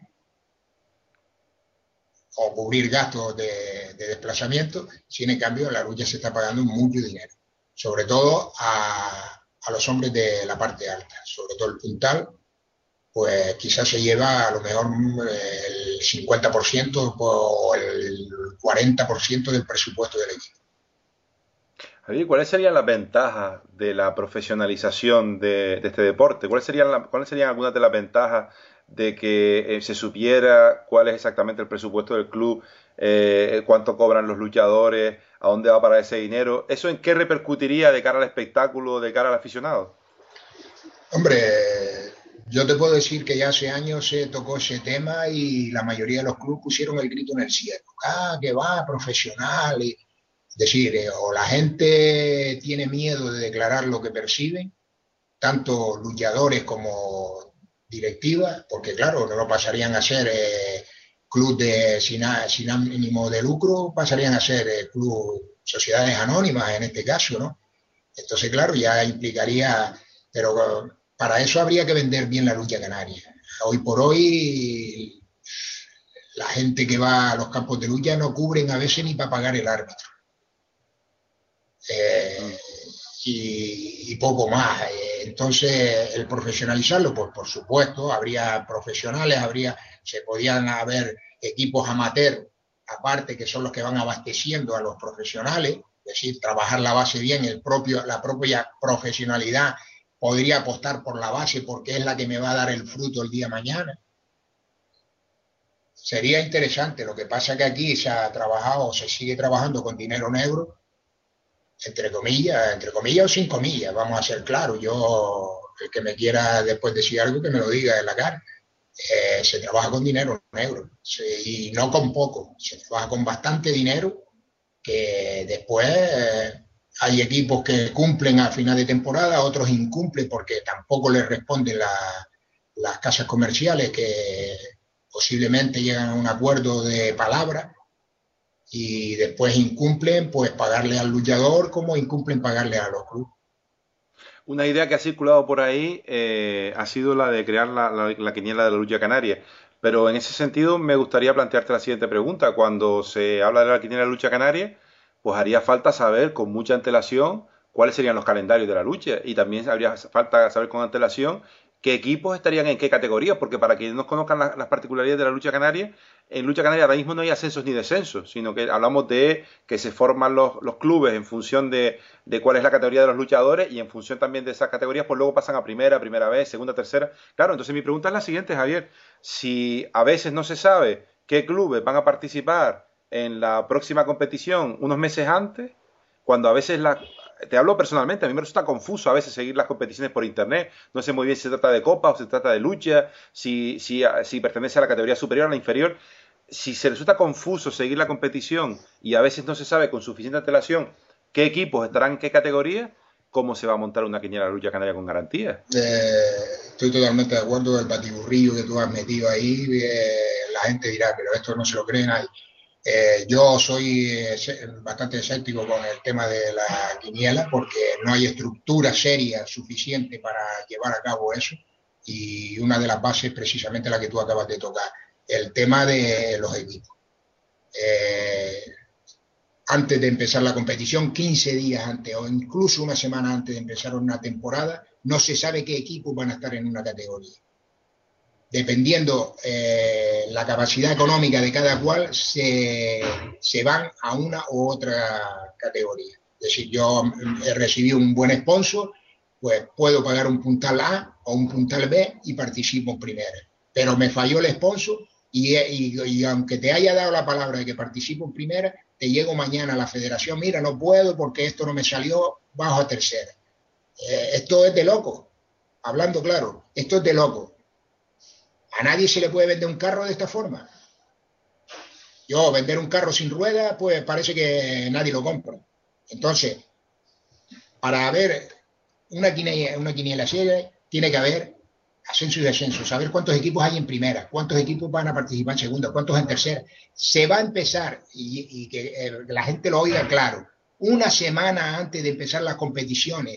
o cubrir gastos de, de desplazamiento, sin en cambio la lucha se está pagando mucho dinero, sobre todo a, a los hombres de la parte alta, sobre todo el puntal, pues quizás se lleva a lo mejor el cincuenta por ciento o el cuarenta por ciento del presupuesto del equipo. Javier, ¿cuáles serían las ventajas de la profesionalización de, de este deporte? ¿Cuáles serían, la, ¿Cuáles serían algunas de las ventajas de que eh, se supiera cuál es exactamente el presupuesto del club, eh, cuánto cobran los luchadores, a dónde va para ese dinero? ¿Eso en qué repercutiría de cara al espectáculo, de cara al aficionado? Hombre, yo te puedo decir que ya hace años se tocó ese tema y la mayoría de los clubes pusieron el grito en el cielo. Ah, que va, profesional. Y, es decir, eh, o la gente tiene miedo de declarar lo que perciben, tanto luchadores como directivas, porque claro, no pasarían a ser eh, club de, sin, sin, ánimo de lucro, pasarían a ser eh, club, sociedades anónimas en este caso, ¿no? Entonces, claro, ya implicaría, pero para eso habría que vender bien la lucha canaria. Hoy por hoy, la gente que va a los campos de lucha no cubren a veces ni para pagar el árbitro. Eh, y, y, poco más. Entonces, el profesionalizarlo, pues por supuesto, habría profesionales, habría, se podían haber equipos amateur, aparte que son los que van abasteciendo a los profesionales, es decir, trabajar la base bien, el propio, la propia profesionalidad podría apostar por la base porque es la que me va a dar el fruto el día de mañana. Sería interesante, lo que pasa que aquí se ha trabajado, se sigue trabajando con dinero negro, entre comillas, entre comillas o sin comillas, vamos a ser claros. Yo, el que me quiera después decir algo, que me lo diga en la cara. Eh, se trabaja con dinero negro, se, y no con poco, se trabaja con bastante dinero, que después eh, hay equipos que cumplen a final de temporada, otros incumplen porque tampoco les responden la, las casas comerciales, que posiblemente llegan a un acuerdo de palabra y después incumplen, pues pagarle al luchador como incumplen pagarle a los clubes. Una idea que ha circulado por ahí eh, ha sido la de crear la, la, la quiniela de la lucha canaria. Pero en ese sentido me gustaría plantearte la siguiente pregunta. Cuando se habla de la quiniela de la lucha canaria, pues haría falta saber con mucha antelación cuáles serían los calendarios de la lucha. Y también habría falta saber con antelación qué equipos estarían en qué categorías, porque para quienes no conozcan la, las particularidades de la lucha canaria, en lucha canaria ahora mismo no hay ascensos ni descensos, sino que hablamos de que se forman los, los clubes en función de, de cuál es la categoría de los luchadores y en función también de esas categorías, pues luego pasan a primera, primera vez, segunda, tercera. Claro, entonces mi pregunta es la siguiente, Javier. Si a veces no se sabe qué clubes van a participar en la próxima competición unos meses antes, cuando a veces la, te hablo personalmente, a mí me resulta confuso a veces seguir las competiciones por internet, no sé muy bien si se trata de copa o se trata de lucha, si, si, si pertenece a la categoría superior o a la inferior. Si se resulta confuso seguir la competición y a veces no se sabe con suficiente antelación qué equipos estarán en qué categoría, ¿cómo se va a montar una quiniela de lucha canaria con garantía? Eh, estoy totalmente de acuerdo del batiburrillo que tú has metido ahí. Eh, la gente dirá, pero esto no se lo cree nadie. Eh, yo soy eh, bastante escéptico con el tema de la quiniela porque no hay estructura seria suficiente para llevar a cabo eso, y una de las bases es precisamente la que tú acabas de tocar, el tema de los equipos. Eh, antes de empezar la competición, quince días antes o incluso una semana antes de empezar una temporada, no se sabe qué equipos van a estar en una categoría. Dependiendo eh, la capacidad económica de cada cual, se, se van a una u otra categoría. Es decir, yo he recibido un buen sponsor, pues puedo pagar un puntal A o un puntal B y participo en primera. Pero me falló el sponsor y, y, y aunque te haya dado la palabra de que participo en primera, te llego mañana a la federación, mira, no puedo porque esto no me salió, bajo a tercera. Eh, esto es de loco, hablando claro, esto es de loco. A nadie se le puede vender un carro de esta forma. Yo, vender un carro sin ruedas, pues parece que nadie lo compra. Entonces, para haber una quiniela, una quiniela seria, tiene que haber ascenso y descenso, saber cuántos equipos hay en primera, cuántos equipos van a participar en segunda, cuántos en tercera. Se va a empezar, y, y que eh, la gente lo oiga claro, una semana antes de empezar las competiciones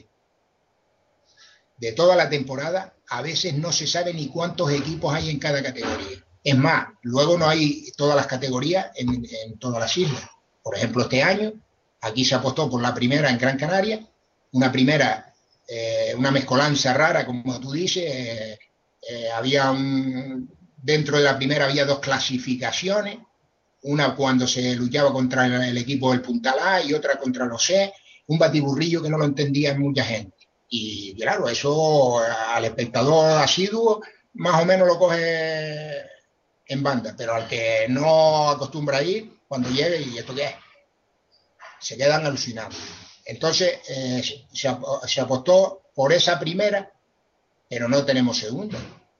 de toda la temporada, a veces no se sabe ni cuántos equipos hay en cada categoría. Es más, luego no hay todas las categorías en, en todas las islas. Por ejemplo, este año, aquí se apostó por la primera en Gran Canaria, una primera, eh, una mezcolanza rara, como tú dices, eh, eh, había un, dentro de la primera había dos clasificaciones, una cuando se luchaba contra el, el equipo del Puntal A y otra contra los C, un batiburrillo que no lo entendía mucha gente. Y claro, eso al espectador asiduo más o menos lo coge en banda, pero al que no acostumbra a ir, cuando llegue, ¿y esto qué es? Se quedan alucinados. Entonces eh, se, se apostó por esa primera, pero no tenemos segunda.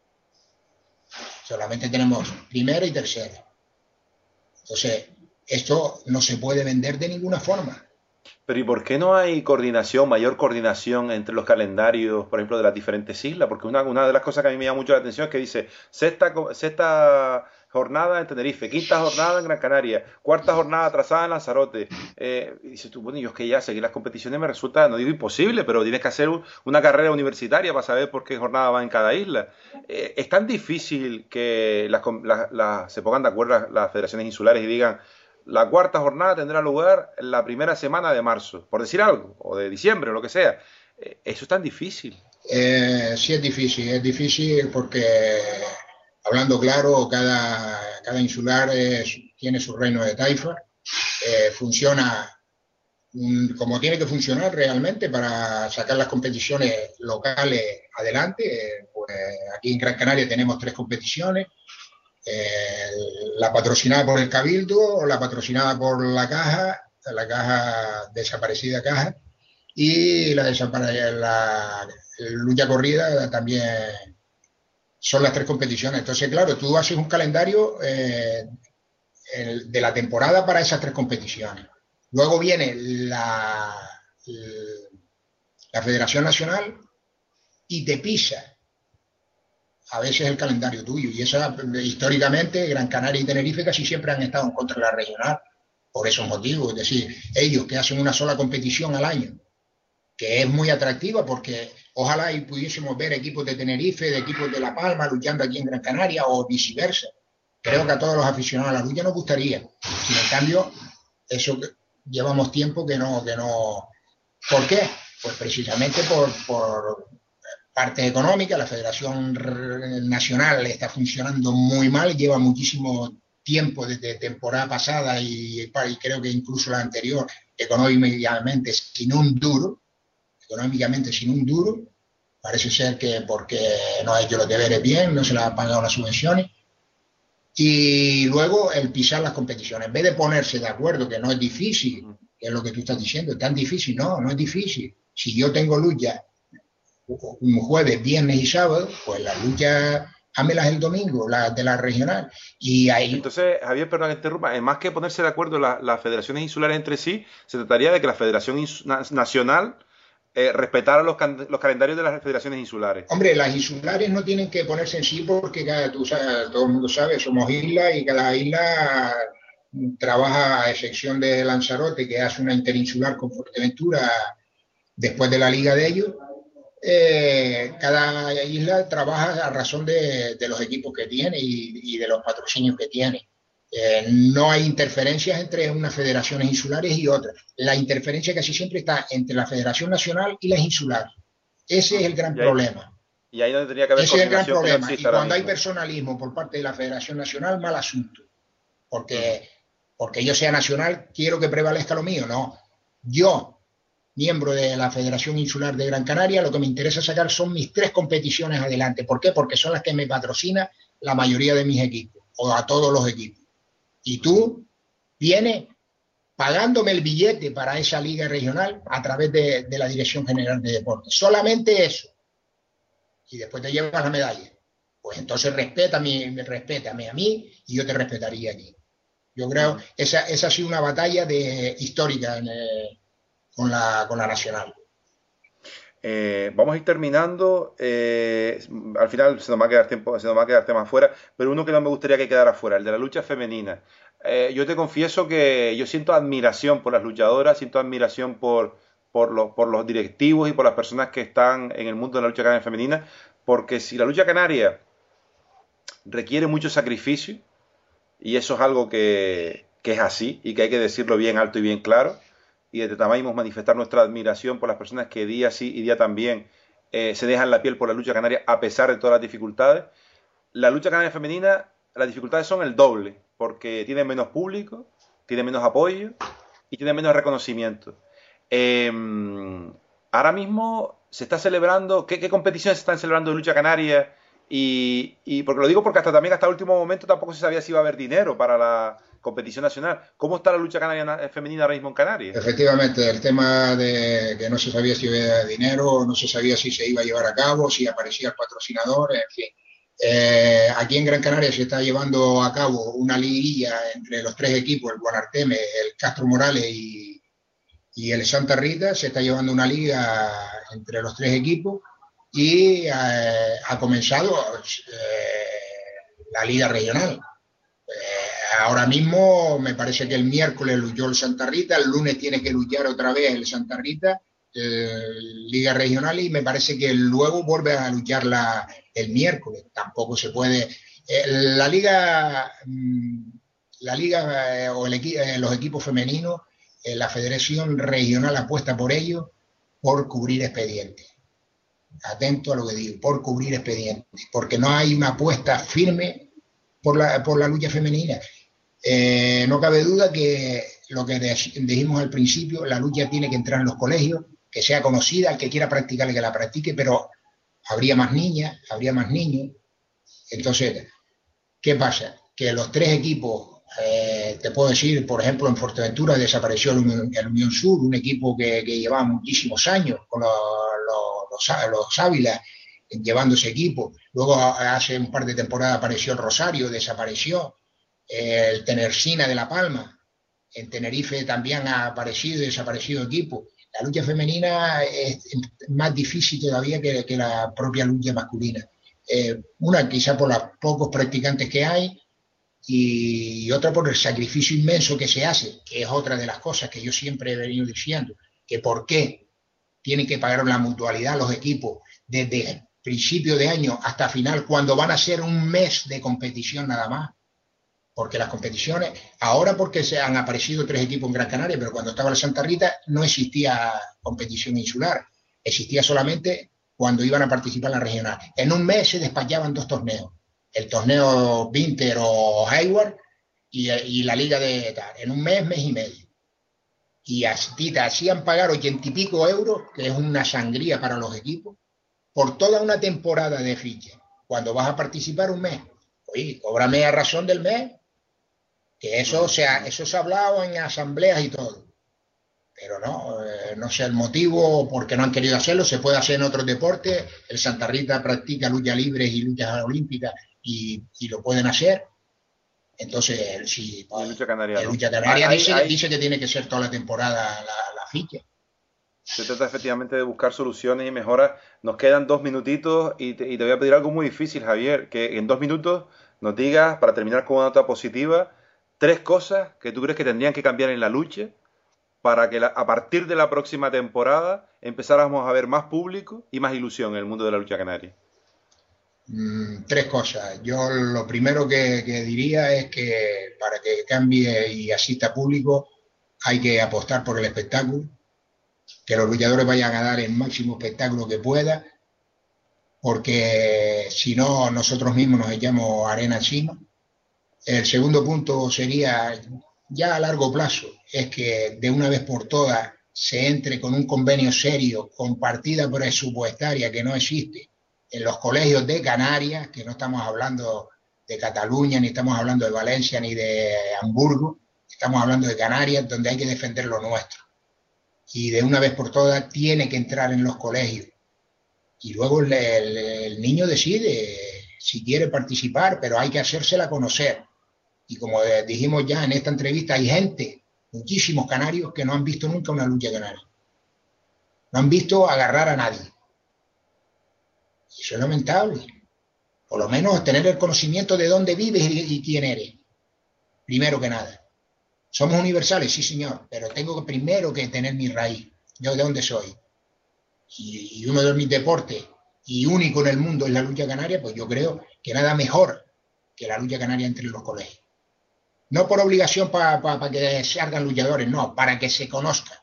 Solamente tenemos primera y tercera. Entonces, esto no se puede vender de ninguna forma. Pero ¿y por qué no hay coordinación, mayor coordinación entre los calendarios, por ejemplo, de las diferentes islas? Porque una, una de las cosas que a mí me llama mucho la atención es que dice sexta, sexta jornada en Tenerife, quinta jornada en Gran Canaria, cuarta jornada atrasada en Lanzarote. Eh, y dices tú, bueno, yo es que ya seguir las competiciones me resulta, no digo imposible, pero tienes que hacer un, una carrera universitaria para saber por qué jornada va en cada isla. Eh, es tan difícil que las, la, la, se pongan de acuerdo las, las federaciones insulares y digan la cuarta jornada tendrá lugar en la primera semana de marzo, por decir algo, o de diciembre, o lo que sea. Eh, eso es tan difícil. Eh, sí es difícil, es difícil porque, hablando claro, cada, cada insular es, tiene su reino de taifa, eh, funciona um, como tiene que funcionar realmente para sacar las competiciones locales adelante. Eh, pues aquí en Gran Canaria tenemos tres competiciones. Eh, la patrocinada por el Cabildo, la patrocinada por la Caja, la Caja desaparecida Caja, y la, desapare la lucha corrida también son las tres competiciones. Entonces, claro, tú haces un calendario eh, el, de la temporada para esas tres competiciones. Luego viene la, la Federación Nacional y te pisa a veces el calendario tuyo, y eso históricamente Gran Canaria y Tenerife casi siempre han estado en contra de la regional por esos motivos. Es decir, ellos que hacen una sola competición al año, que es muy atractiva porque ojalá y pudiésemos ver equipos de Tenerife, de equipos de La Palma luchando aquí en Gran Canaria o viceversa. Creo que a todos los aficionados a la lucha nos gustaría. Sin en cambio, eso llevamos tiempo que no, que no. ¿Por qué? Pues precisamente por, por parte económica. La Federación Nacional está funcionando muy mal, lleva muchísimo tiempo desde temporada pasada y, y creo que incluso la anterior, económicamente sin un duro, económicamente sin un duro, parece ser que porque no ha hecho los deberes bien, no se le han pagado las subvenciones, y luego el pisar las competiciones, en vez de ponerse de acuerdo, que no es difícil, que es lo que tú estás diciendo, es tan difícil, no, no es difícil. Si yo tengo lucha un jueves, viernes y sábado, pues las luchas hámelas el domingo, las de la regional. Y ahí... Entonces, Javier, perdón que interrumpa, más que ponerse de acuerdo las la federaciones insulares entre sí, se trataría de que la Federación Nacional eh, respetara los, los calendarios de las federaciones insulares. Hombre, las insulares no tienen que ponerse en sí porque cada, tú sabes, todo el mundo sabe, somos islas y cada isla trabaja, a excepción de Lanzarote, que hace una interinsular con Fuerteventura después de la liga de ellos. Eh, cada isla trabaja a razón de, de los equipos que tiene y, y de los patrocinios que tiene. Eh, no hay interferencias entre unas federaciones insulares y otras. La interferencia casi siempre está entre la Federación Nacional y las insulares. Ese es el gran y ahí, problema. Y ahí donde tenía que haber Ese es el gran problema. No y cuando hay personalismo por parte de la Federación Nacional, mal asunto. Porque, porque yo sea nacional, quiero que prevalezca lo mío. No. Yo, miembro de la Federación Insular de Gran Canaria, lo que me interesa sacar son mis tres competiciones adelante. ¿Por qué? Porque son las que me patrocina la mayoría de mis equipos, o a todos los equipos. Y tú vienes pagándome el billete para esa liga regional a través de, de la Dirección General de Deportes. Solamente eso. Y después te llevas la medalla. Pues entonces respétame, respétame a mí y yo te respetaría allí. Yo creo que esa, esa ha sido una batalla de, histórica en el, con la, con la nacional. Eh, vamos a ir terminando. Eh, al final se nos va a quedar tiempo, se nos va a quedar tema afuera, pero uno que no me gustaría que quedara fuera, el de la lucha femenina. Eh, yo te confieso que yo siento admiración por las luchadoras, siento admiración por, por, los, por los directivos y por las personas que están en el mundo de la lucha canaria femenina, porque si la lucha canaria requiere mucho sacrificio, y eso es algo que, que es así y que hay que decirlo bien alto y bien claro, y desde Tamaimos manifestar nuestra admiración por las personas que día sí y día también eh, se dejan la piel por la lucha canaria a pesar de todas las dificultades. La lucha canaria femenina, las dificultades son el doble, porque tiene menos público, tiene menos apoyo y tiene menos reconocimiento. Eh, ahora mismo se está celebrando, ¿qué, qué competiciones se están celebrando de lucha canaria? Y, y porque lo digo porque hasta también hasta el último momento tampoco se sabía si iba a haber dinero para la competición nacional. ¿Cómo está la lucha canaria femenina ahora mismo en Canarias? Efectivamente, el tema de que no se sabía si había dinero, no se sabía si se iba a llevar a cabo, si aparecía el patrocinador, en fin. Eh, aquí en Gran Canaria se está llevando a cabo una liguilla entre los tres equipos, el Guanarteme, el Castro Morales y, y el Santa Rita. Se está llevando una liga entre los tres equipos y eh, ha comenzado eh, la liga regional. Eh, ahora mismo me parece que el miércoles luchó el Santa Rita, el lunes tiene que luchar otra vez el Santa Rita, eh, liga regional, y me parece que luego vuelve a luchar la, el miércoles. Tampoco se puede... Eh, la liga, la liga eh, o el equi eh, los equipos femeninos, eh, la Federación Regional apuesta por ello, por cubrir expedientes. Atento a lo que digo, por cubrir expedientes, porque no hay una apuesta firme por la, por la lucha femenina. Eh, no cabe duda que lo que dijimos al principio, la lucha tiene que entrar en los colegios, que sea conocida, el que quiera practicarla, que la practique, pero habría más niñas, habría más niños. Entonces, ¿qué pasa? Que los tres equipos, eh, te puedo decir, por ejemplo, en Fuerteventura desapareció el Unión, el Unión Sur, un equipo que, que llevaba muchísimos años con los, los, los Ávila llevando ese equipo. Luego, hace un par de temporadas apareció el Rosario, desapareció. El Tenercina de La Palma, en Tenerife también ha aparecido y desaparecido equipo. La lucha femenina es más difícil todavía que, que la propia lucha masculina. Eh, una, quizá por los pocos practicantes que hay, y otra por el sacrificio inmenso que se hace, que es otra de las cosas que yo siempre he venido diciendo, que por qué tienen que pagar la mutualidad los equipos desde principio de año hasta final, cuando van a ser un mes de competición nada más. Porque las competiciones, ahora porque se han aparecido tres equipos en Gran Canaria, pero cuando estaba el Santa Rita no existía competición insular, existía solamente cuando iban a participar en la regional. En un mes se despachaban dos torneos, el torneo Winter o Hayward y, y la liga de tal, en un mes, mes y medio. Y así te hacían pagar ochenta y pico euros, que es una sangría para los equipos, por toda una temporada de ficha. Cuando vas a participar un mes, oye, cóbrame a razón del mes. Que eso, o sea, eso se ha hablado en asambleas y todo, pero no, eh, no sé el motivo, porque no han querido hacerlo. Se puede hacer en otros deportes. El Santa Rita practica lucha libre y luchas olímpicas y, y lo pueden hacer. Entonces, si pues, lucha canaria, ¿no? Lucha canaria dice, hay, dice que tiene que ser toda la temporada la, la ficha. Se trata efectivamente de buscar soluciones y mejoras. Nos quedan dos minutitos y te, y te voy a pedir algo muy difícil, Javier, que en dos minutos nos digas, para terminar con una nota positiva, tres cosas que tú crees que tendrían que cambiar en la lucha para que la, a partir de la próxima temporada empezáramos a ver más público y más ilusión en el mundo de la lucha canaria. Mm, tres cosas. Yo lo primero que, que diría es que para que cambie y asista público hay que apostar por el espectáculo, que los luchadores vayan a dar el máximo espectáculo que pueda, porque si no nosotros mismos nos echamos arena encima. El segundo punto sería, ya a largo plazo, es que de una vez por todas se entre con un convenio serio, con partida presupuestaria que no existe en los colegios de Canarias, que no estamos hablando de Cataluña, ni estamos hablando de Valencia, ni de Hamburgo, estamos hablando de Canarias, donde hay que defender lo nuestro. Y de una vez por todas tiene que entrar en los colegios. Y luego el, el, el niño decide si quiere participar, pero hay que hacérsela conocer. Y como dijimos ya en esta entrevista, hay gente, muchísimos canarios, que no han visto nunca una lucha canaria. No han visto agarrar a nadie. Y eso es lamentable. Por lo menos tener el conocimiento de dónde vives y, y quién eres. Primero que nada. Somos universales, sí señor, pero tengo que primero que tener mi raíz. Yo de dónde soy. Y, y uno de mis deportes y único en el mundo es la lucha canaria, pues yo creo que nada mejor que la lucha canaria entre los colegios. No por obligación para pa, pa que se hagan luchadores, no, para que se conozcan.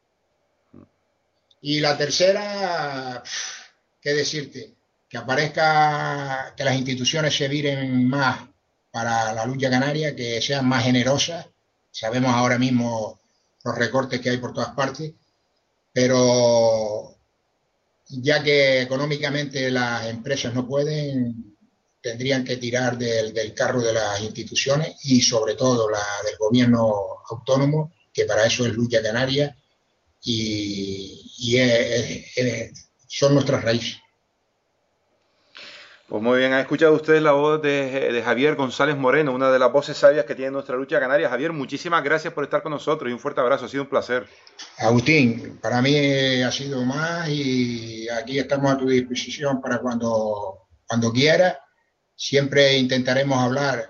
Y la tercera, qué decirte, que aparezca, que las instituciones se viren más para la lucha canaria, que sean más generosas. Sabemos ahora mismo los recortes que hay por todas partes, pero ya que económicamente las empresas no pueden, tendrían que tirar del, del carro de las instituciones y sobre todo la del gobierno autónomo, que para eso es lucha canaria y, y es, es, es, son nuestras raíces. Pues muy bien, han escuchado ustedes la voz de, de Javier González Moreno, una de las voces sabias que tiene nuestra lucha canaria. Javier, muchísimas gracias por estar con nosotros y un fuerte abrazo, ha sido un placer. Agustín, para mí ha sido más y aquí estamos a tu disposición para cuando, cuando quieras. Siempre intentaremos hablar.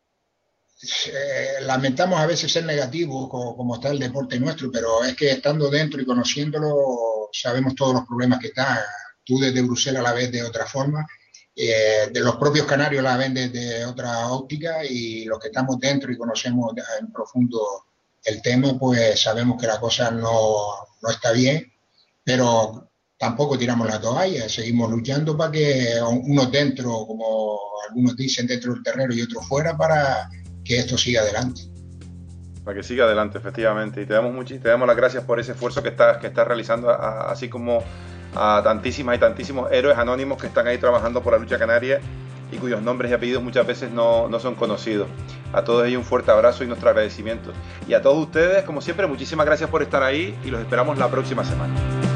Eh, lamentamos a veces ser negativos como, como está el deporte nuestro, pero es que estando dentro y conociéndolo sabemos todos los problemas que están. Tú desde Bruselas la ves de otra forma. Eh, de los propios canarios la ven desde otra óptica y los que estamos dentro y conocemos en profundo el tema, pues sabemos que la cosa no, no está bien, pero tampoco tiramos la toalla, seguimos luchando para que unos dentro, como algunos dicen, dentro del terreno y otros fuera, para que esto siga adelante. Para que siga adelante, efectivamente, y te damos, much- te damos las gracias por ese esfuerzo que estás, que estás realizando, a, así como a tantísimas y tantísimos héroes anónimos que están ahí trabajando por la lucha canaria y cuyos nombres y apellidos muchas veces no, no son conocidos. A todos ellos un fuerte abrazo y nuestro agradecimiento. Y a todos ustedes, como siempre, muchísimas gracias por estar ahí y los esperamos la próxima semana.